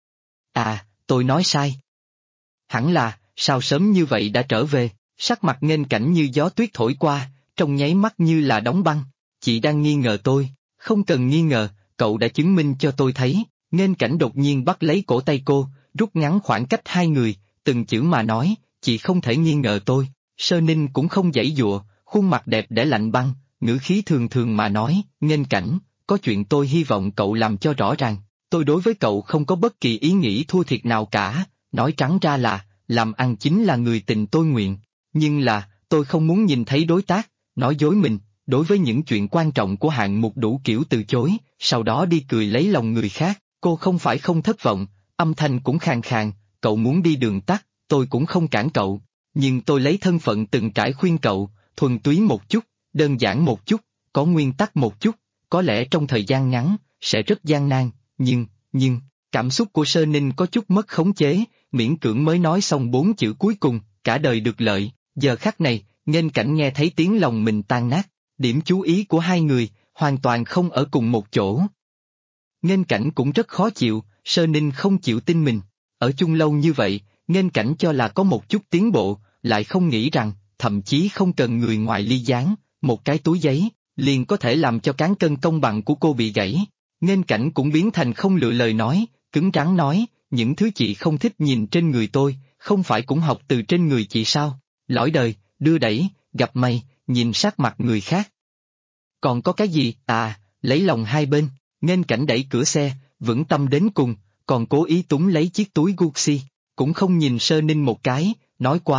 À, tôi nói sai. Hẳn là, sao sớm như vậy đã trở về, sắc mặt Nghênh Cảnh như gió tuyết thổi qua, trong nháy mắt như là đóng băng, chị đang nghi ngờ tôi, không cần nghi ngờ, cậu đã chứng minh cho tôi thấy. Nghênh Cảnh đột nhiên bắt lấy cổ tay cô, rút ngắn khoảng cách hai người, từng chữ mà nói, chị không thể nghi ngờ tôi. Sơ Ninh cũng không giãy giụa, khuôn mặt đẹp để lạnh băng, ngữ khí thường thường mà nói, Nghênh Cảnh, có chuyện tôi hy vọng cậu làm cho rõ ràng, tôi đối với cậu không có bất kỳ ý nghĩ thua thiệt nào cả, nói trắng ra là, làm ăn chính là người tình tôi nguyện, nhưng là, tôi không muốn nhìn thấy đối tác, nói dối mình, đối với những chuyện quan trọng của hạng mục đủ kiểu từ chối, sau đó đi cười lấy lòng người khác. Cô không phải không thất vọng, âm thanh cũng khàn khàn, cậu muốn đi đường tắt, tôi cũng không cản cậu, nhưng tôi lấy thân phận từng trải khuyên cậu, thuần túy một chút, đơn giản một chút, có nguyên tắc một chút, có lẽ trong thời gian ngắn, sẽ rất gian nan, nhưng, cảm xúc của Sơ Ninh có chút mất khống chế, miễn cưỡng mới nói xong 4 chữ cuối cùng, cả đời được lợi, giờ khắc này, Nghênh Cảnh nghe thấy tiếng lòng mình tan nát, điểm chú ý của hai người, hoàn toàn không ở cùng một chỗ. Nghênh Cảnh cũng rất khó chịu, Sơ Ninh không chịu tin mình, ở chung lâu như vậy, Nghênh Cảnh cho là có một chút tiến bộ, lại không nghĩ rằng, thậm chí không cần người ngoài ly gián, một cái túi giấy, liền có thể làm cho cán cân công bằng của cô bị gãy. Nghênh Cảnh cũng biến thành không lựa lời nói, cứng rắn nói, những thứ chị không thích nhìn trên người tôi, không phải cũng học từ trên người chị sao? Lõi đời, đưa đẩy, gặp mày, nhìn sát mặt người khác. Còn có cái gì? À, lấy lòng hai bên. Nghênh Cảnh đẩy cửa xe, vững tâm đến cùng, còn cố ý túm lấy chiếc túi Gucci, cũng không nhìn Sơ Ninh một cái, nói quá,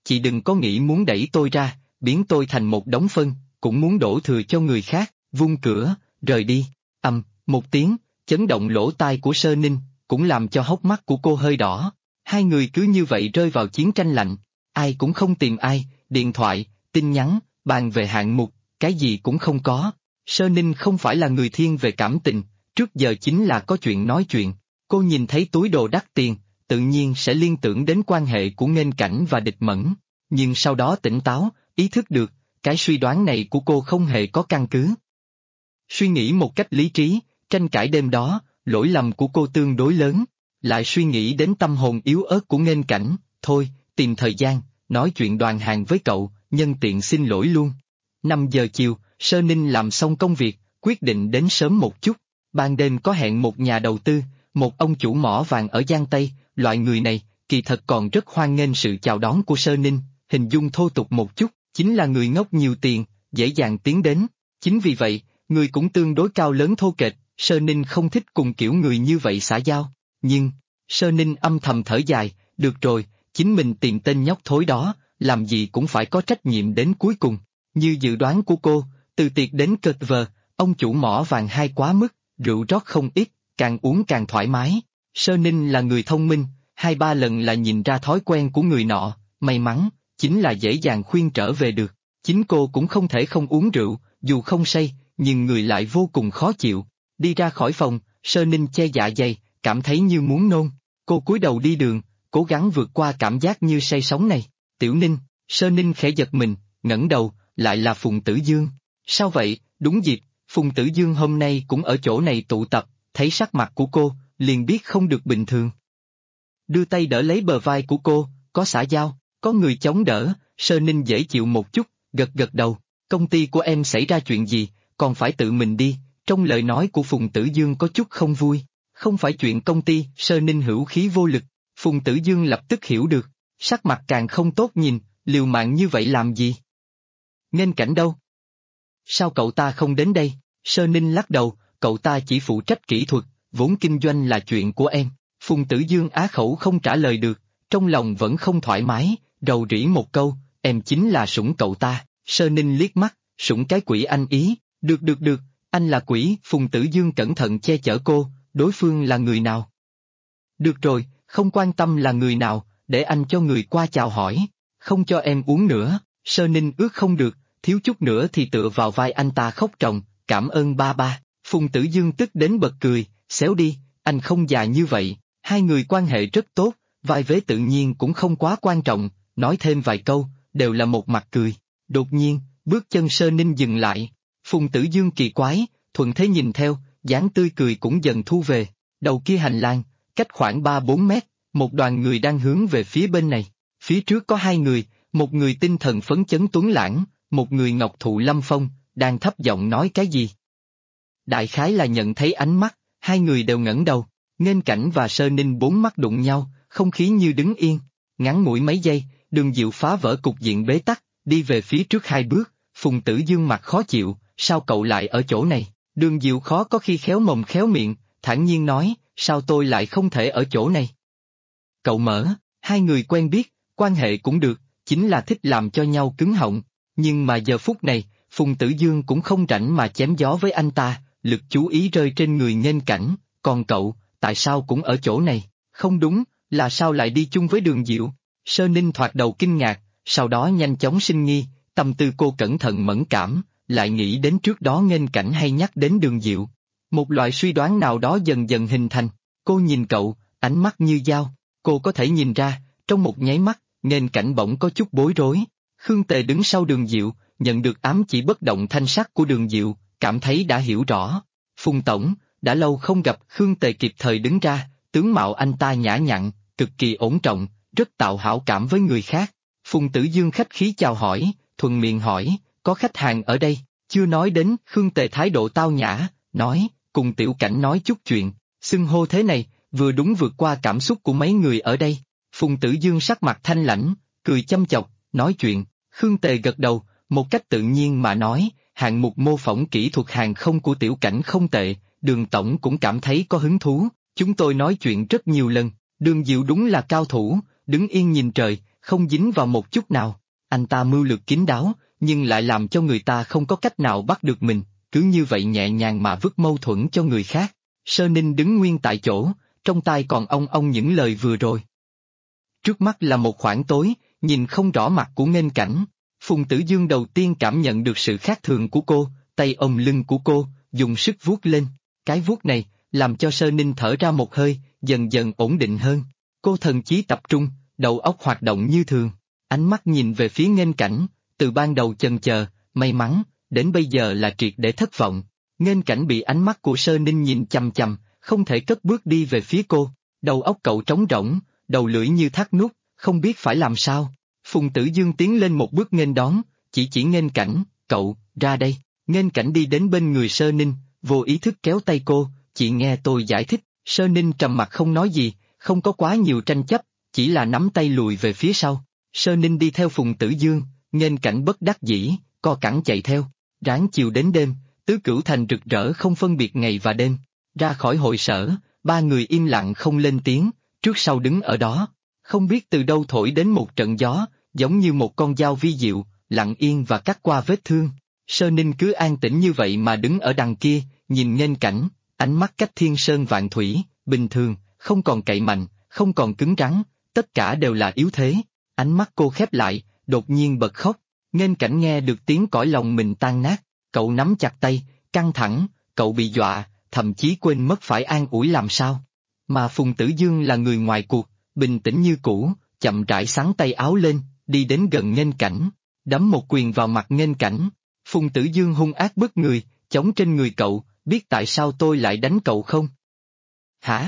chị đừng có nghĩ muốn đẩy tôi ra, biến tôi thành một đống phân, cũng muốn đổ thừa cho người khác, vung cửa, rời đi. Một tiếng, chấn động lỗ tai của Sơ Ninh, cũng làm cho hốc mắt của cô hơi đỏ. Hai người cứ như vậy rơi vào chiến tranh lạnh, ai cũng không tìm ai, điện thoại, tin nhắn, bàn về hạng mục, cái gì cũng không có. Sơ Ninh không phải là người thiên về cảm tình, trước giờ chính là có chuyện nói chuyện. Cô nhìn thấy túi đồ đắt tiền, tự nhiên sẽ liên tưởng đến quan hệ của Nghênh Cảnh và Địch Mẫn. Nhưng sau đó tỉnh táo, ý thức được, cái suy đoán này của cô không hề có căn cứ. Suy nghĩ một cách lý trí, tranh cãi đêm đó, lỗi lầm của cô tương đối lớn. Lại suy nghĩ đến tâm hồn yếu ớt của Nghênh Cảnh, thôi, tìm thời gian, nói chuyện đoàn hàng với cậu, nhân tiện xin lỗi luôn. 5 giờ chiều, Sơ Ninh làm xong công việc, quyết định đến sớm một chút. Ban đêm có hẹn một nhà đầu tư, một ông chủ mỏ vàng ở Giang Tây, loại người này, kỳ thật còn rất hoan nghênh sự chào đón của Sơ Ninh, hình dung thô tục một chút, chính là người ngốc nhiều tiền, dễ dàng tiến đến. Chính vì vậy, người cũng tương đối cao lớn thô kệch, Sơ Ninh không thích cùng kiểu người như vậy xã giao. Nhưng, Sơ Ninh âm thầm thở dài, được rồi, chính mình tìm tên nhóc thối đó, làm gì cũng phải có trách nhiệm đến cuối cùng. Như dự đoán của cô, từ tiệc đến cợt vờ, ông chủ mỏ vàng hay quá mức, rượu rót không ít, càng uống càng thoải mái. Sơ Ninh là người thông minh, 2-3 lần là nhìn ra thói quen của người nọ, may mắn, chính là dễ dàng khuyên trở về được. Chính cô cũng không thể không uống rượu, dù không say, nhưng người lại vô cùng khó chịu. Đi ra khỏi phòng, Sơ Ninh che dạ dày, cảm thấy như muốn nôn. Cô cúi đầu đi đường, cố gắng vượt qua cảm giác như say sóng này. Tiểu Ninh, Sơ Ninh khẽ giật mình, ngẩng đầu, lại là Phùng Tử Dương. Sao vậy, đúng dịp, Phùng Tử Dương hôm nay cũng ở chỗ này tụ tập, thấy sắc mặt của cô, liền biết không được bình thường. Đưa tay đỡ lấy bờ vai của cô, có xã giao, có người chống đỡ, Sơ Ninh dễ chịu một chút, gật gật đầu. Công ty của em xảy ra chuyện gì, còn phải tự mình đi, trong lời nói của Phùng Tử Dương có chút không vui. Không phải chuyện công ty, Sơ Ninh hữu khí vô lực, Phùng Tử Dương lập tức hiểu được, sắc mặt càng không tốt nhìn, liều mạng như vậy làm gì? Nghênh Cảnh đâu? Sao cậu ta không đến đây? Sơ Ninh lắc đầu, cậu ta chỉ phụ trách kỹ thuật, vốn kinh doanh là chuyện của em. Phùng Tử Dương á khẩu không trả lời được, trong lòng vẫn không thoải mái, rầu rĩ một câu, em chính là sủng cậu ta. Sơ Ninh liếc mắt, sủng cái quỷ anh ý, được, anh là quỷ. Phùng Tử Dương cẩn thận che chở cô, đối phương là người nào? Được rồi, không quan tâm là người nào, để anh cho người qua chào hỏi, không cho em uống nữa. Sơ Ninh ước không được, thiếu chút nữa thì tựa vào vai anh ta khóc ròng, cảm ơn ba ba. Phùng Tử Dương tức đến bật cười, xéo đi, anh không già như vậy, hai người quan hệ rất tốt, vai vế tự nhiên cũng không quá quan trọng, nói thêm vài câu, đều là một mặt cười. Đột nhiên, bước chân Sơ Ninh dừng lại, Phùng Tử Dương kỳ quái, thuận thế nhìn theo, dáng tươi cười cũng dần thu về. Đầu kia hành lang, cách khoảng 3-4 mét, một đoàn người đang hướng về phía bên này. Phía trước có 2 người, một người tinh thần phấn chấn tuấn lãng, một người ngọc thụ lâm phong, đang thấp giọng nói cái gì. Đại khái là nhận thấy ánh mắt, 2 người đều ngẩng đầu, Nghênh Cảnh và Sơ Ninh 4 mắt đụng nhau, không khí như đứng yên. Ngắn ngủi mấy giây, Đường Diệu phá vỡ cục diện bế tắc, đi về phía trước 2 bước, Phùng Tử Dương mặt khó chịu, sao cậu lại ở chỗ này? Đường Diệu khó có khi khéo mồm khéo miệng, thản nhiên nói, sao tôi lại không thể ở chỗ này? Cậu Mở, 2 người quen biết, quan hệ cũng được, chính là thích làm cho nhau cứng họng, nhưng mà giờ phút này, Phùng Tử Dương cũng không rảnh mà chém gió với anh ta, lực chú ý rơi trên người Nghênh Cảnh, còn cậu, tại sao cũng ở chỗ này? Không đúng, là sao lại đi chung với Đường Diệu? Sơ Ninh thoạt đầu kinh ngạc, sau đó nhanh chóng sinh nghi, tâm tư cô cẩn thận mẫn cảm, lại nghĩ đến trước đó Nghênh Cảnh hay nhắc đến Đường Diệu. Một loại suy đoán nào đó dần dần hình thành, cô nhìn cậu, ánh mắt như dao, cô có thể nhìn ra, trong một nháy mắt, Nghênh Cảnh bỗng có chút bối rối. Khương Tề đứng sau Đường Diệu, nhận được ám chỉ bất động thanh sắc của Đường Diệu, cảm thấy đã hiểu rõ. Phùng Tổng, đã lâu không gặp. Khương Tề kịp thời đứng ra, tướng mạo anh ta nhã nhặn, cực kỳ ổn trọng, rất tạo hảo cảm với người khác. Phùng Tử Dương khách khí chào hỏi, thuận miệng hỏi, có khách hàng ở đây? Chưa nói đến. Khương Tề thái độ tao nhã, nói, cùng Tiểu Cảnh nói chút chuyện, xưng hô thế này, vừa đúng vượt qua cảm xúc của mấy người ở đây. Phùng Tử Dương sắc mặt thanh lãnh, cười chăm chọc, nói chuyện. Khương Tề gật đầu, một cách tự nhiên mà nói, hạng mục mô phỏng kỹ thuật hàng không của Tiểu Cảnh không tệ, Đường Tổng cũng cảm thấy có hứng thú, chúng tôi nói chuyện rất nhiều lần. Đường Diệu đúng là cao thủ, đứng yên nhìn trời, không dính vào một chút nào. Anh ta mưu lược kín đáo, nhưng lại làm cho người ta không có cách nào bắt được mình, cứ như vậy nhẹ nhàng mà vứt mâu thuẫn cho người khác. Sơ Ninh đứng nguyên tại chỗ, trong tai còn ong ong những lời vừa rồi. Trước mắt là một khoảng tối, nhìn không rõ mặt của Nghênh Cảnh. Phùng Tử Dương đầu tiên cảm nhận được sự khác thường của cô, tay ôm lưng của cô, dùng sức vuốt lên. Cái vuốt này, làm cho Sơ Ninh thở ra một hơi, dần dần ổn định hơn. Cô thần chí tập trung, đầu óc hoạt động như thường. Ánh mắt nhìn về phía Nghênh Cảnh, từ ban đầu chần chờ, may mắn, đến bây giờ là triệt để thất vọng. Nghênh Cảnh bị ánh mắt của Sơ Ninh nhìn chằm chằm, không thể cất bước đi về phía cô. Đầu óc cậu trống rỗng, đầu lưỡi như thắt nút, không biết phải làm sao. Phùng Tử Dương tiến lên một bước nghênh đón, chỉ Nghênh Cảnh, cậu, ra đây. Nghênh Cảnh đi đến bên người Sơ Ninh, vô ý thức kéo tay cô, chị nghe tôi giải thích. Sơ Ninh trầm mặt không nói gì, không có quá nhiều tranh chấp, chỉ là nắm tay lùi về phía sau. Sơ Ninh đi theo Phùng Tử Dương, Nghênh Cảnh bất đắc dĩ, co cẳng chạy theo. Ráng chiều đến đêm, Tứ Cửu Thành rực rỡ không phân biệt ngày và đêm. Ra khỏi hội sở, ba người im lặng không lên tiếng, trước sau đứng ở đó. Không biết từ đâu thổi đến một trận gió, giống như một con dao vi diệu, lặng yên và cắt qua vết thương. Sơ Ninh cứ an tĩnh như vậy mà đứng ở đằng kia, nhìn Nghênh Cảnh, ánh mắt cách thiên sơn vạn thủy, bình thường, không còn cậy mạnh, không còn cứng rắn, tất cả đều là yếu thế. Ánh mắt cô khép lại, đột nhiên bật khóc. Nghênh Cảnh nghe được tiếng cõi lòng mình tan nát, cậu nắm chặt tay, căng thẳng, cậu bị dọa, thậm chí quên mất phải an ủi làm sao. Mà Phùng Tử Dương là người ngoài cuộc, bình tĩnh như cũ, chậm rãi xắn tay áo lên, đi đến gần Nghênh Cảnh, đấm một quyền vào mặt Nghênh Cảnh. Phùng Tử Dương hung ác bức người, chống trên người cậu, biết tại sao tôi lại đánh cậu không? Hả?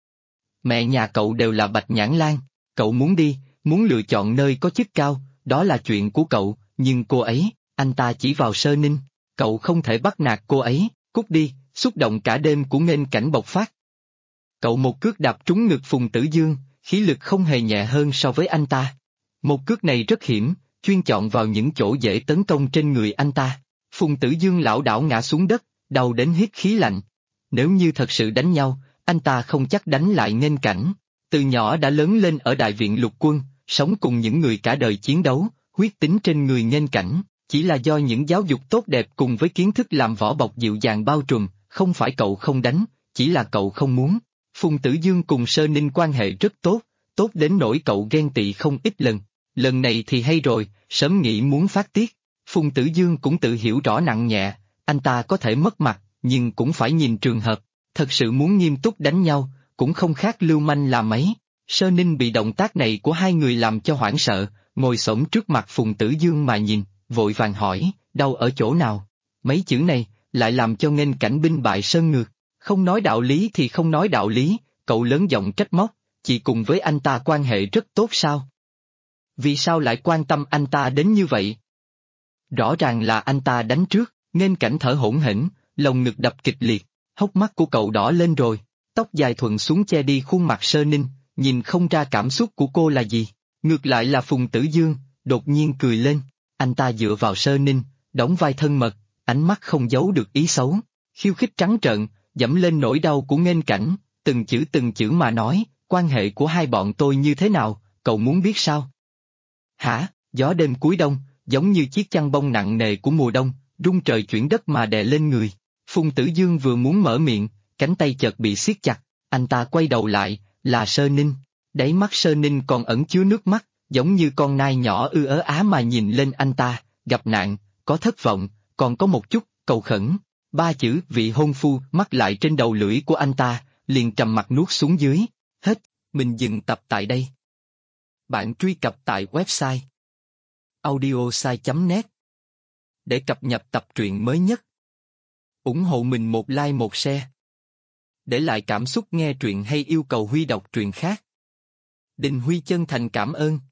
Mẹ nhà cậu đều là Bạch Nhãn Lan, cậu muốn đi, muốn lựa chọn nơi có chức cao, đó là chuyện của cậu, nhưng cô ấy, anh ta chỉ vào Sơ Ninh, cậu không thể bắt nạt cô ấy, cút đi, xúc động cả đêm của Nghênh Cảnh bộc phát. Cậu một cước đạp trúng ngực Phùng Tử Dương, khí lực không hề nhẹ hơn so với anh ta. Một cước này rất hiểm, chuyên chọn vào những chỗ dễ tấn công trên người anh ta. Phùng Tử Dương lảo đảo ngã xuống đất, đau đến hít khí lạnh. Nếu như thật sự đánh nhau, anh ta không chắc đánh lại Nghênh Cảnh. Từ nhỏ đã lớn lên ở Đại viện Lục Quân, sống cùng những người cả đời chiến đấu, huyết tính trên người Nghênh Cảnh, chỉ là do những giáo dục tốt đẹp cùng với kiến thức làm vỏ bọc dịu dàng bao trùm, không phải cậu không đánh, chỉ là cậu không muốn. Phùng Tử Dương cùng Sơ Ninh quan hệ rất tốt, tốt đến nỗi cậu ghen tị không ít lần. Lần này thì hay rồi, sớm nghĩ muốn phát tiết. Phùng Tử Dương cũng tự hiểu rõ nặng nhẹ, anh ta có thể mất mặt, nhưng cũng phải nhìn trường hợp. Thật sự muốn nghiêm túc đánh nhau, cũng không khác lưu manh là mấy. Sơ Ninh bị động tác này của hai người làm cho hoảng sợ, ngồi xổm trước mặt Phùng Tử Dương mà nhìn, vội vàng hỏi, đau ở chỗ nào? Mấy chữ này, lại làm cho Nghênh Cảnh binh bại sơn ngược. Không nói đạo lý thì không nói đạo lý, cậu lớn giọng trách móc, chị cùng với anh ta quan hệ rất tốt sao? Vì sao lại quan tâm anh ta đến như vậy? Rõ ràng là anh ta đánh trước. Nghênh Cảnh thở hổn hển, lồng ngực đập kịch liệt, hốc mắt của cậu đỏ lên rồi, tóc dài thuận xuống che đi khuôn mặt Sơ Ninh, nhìn không ra cảm xúc của cô là gì. Ngược lại là Phùng Tử Dương, đột nhiên cười lên, anh ta dựa vào Sơ Ninh, đóng vai thân mật, ánh mắt không giấu được ý xấu, khiêu khích trắng trợn, dẫm lên nỗi đau của Nghênh Cảnh, từng chữ mà nói, quan hệ của hai bọn tôi như thế nào, cậu muốn biết sao? Hả? Gió đêm cuối đông, giống như chiếc chăn bông nặng nề của mùa đông, rung trời chuyển đất mà đè lên người. Phùng Tử Dương vừa muốn mở miệng, cánh tay chợt bị siết chặt, anh ta quay đầu lại, là Sơ Ninh. Đáy mắt Sơ Ninh còn ẩn chứa nước mắt, giống như con nai nhỏ ơ á mà nhìn lên anh ta, gặp nạn, có thất vọng, còn có một chút, cầu khẩn. Ba chữ vị hôn phu mắc lại trên đầu lưỡi của anh ta, liền trầm mặc nuốt xuống dưới. Hết, mình dừng tập tại đây. Bạn truy cập tại website audiosai.net để cập nhật tập truyện mới nhất. Ủng hộ mình một like một share. Để lại cảm xúc nghe truyện hay yêu cầu Huy đọc truyện khác. Đình Huy chân thành cảm ơn.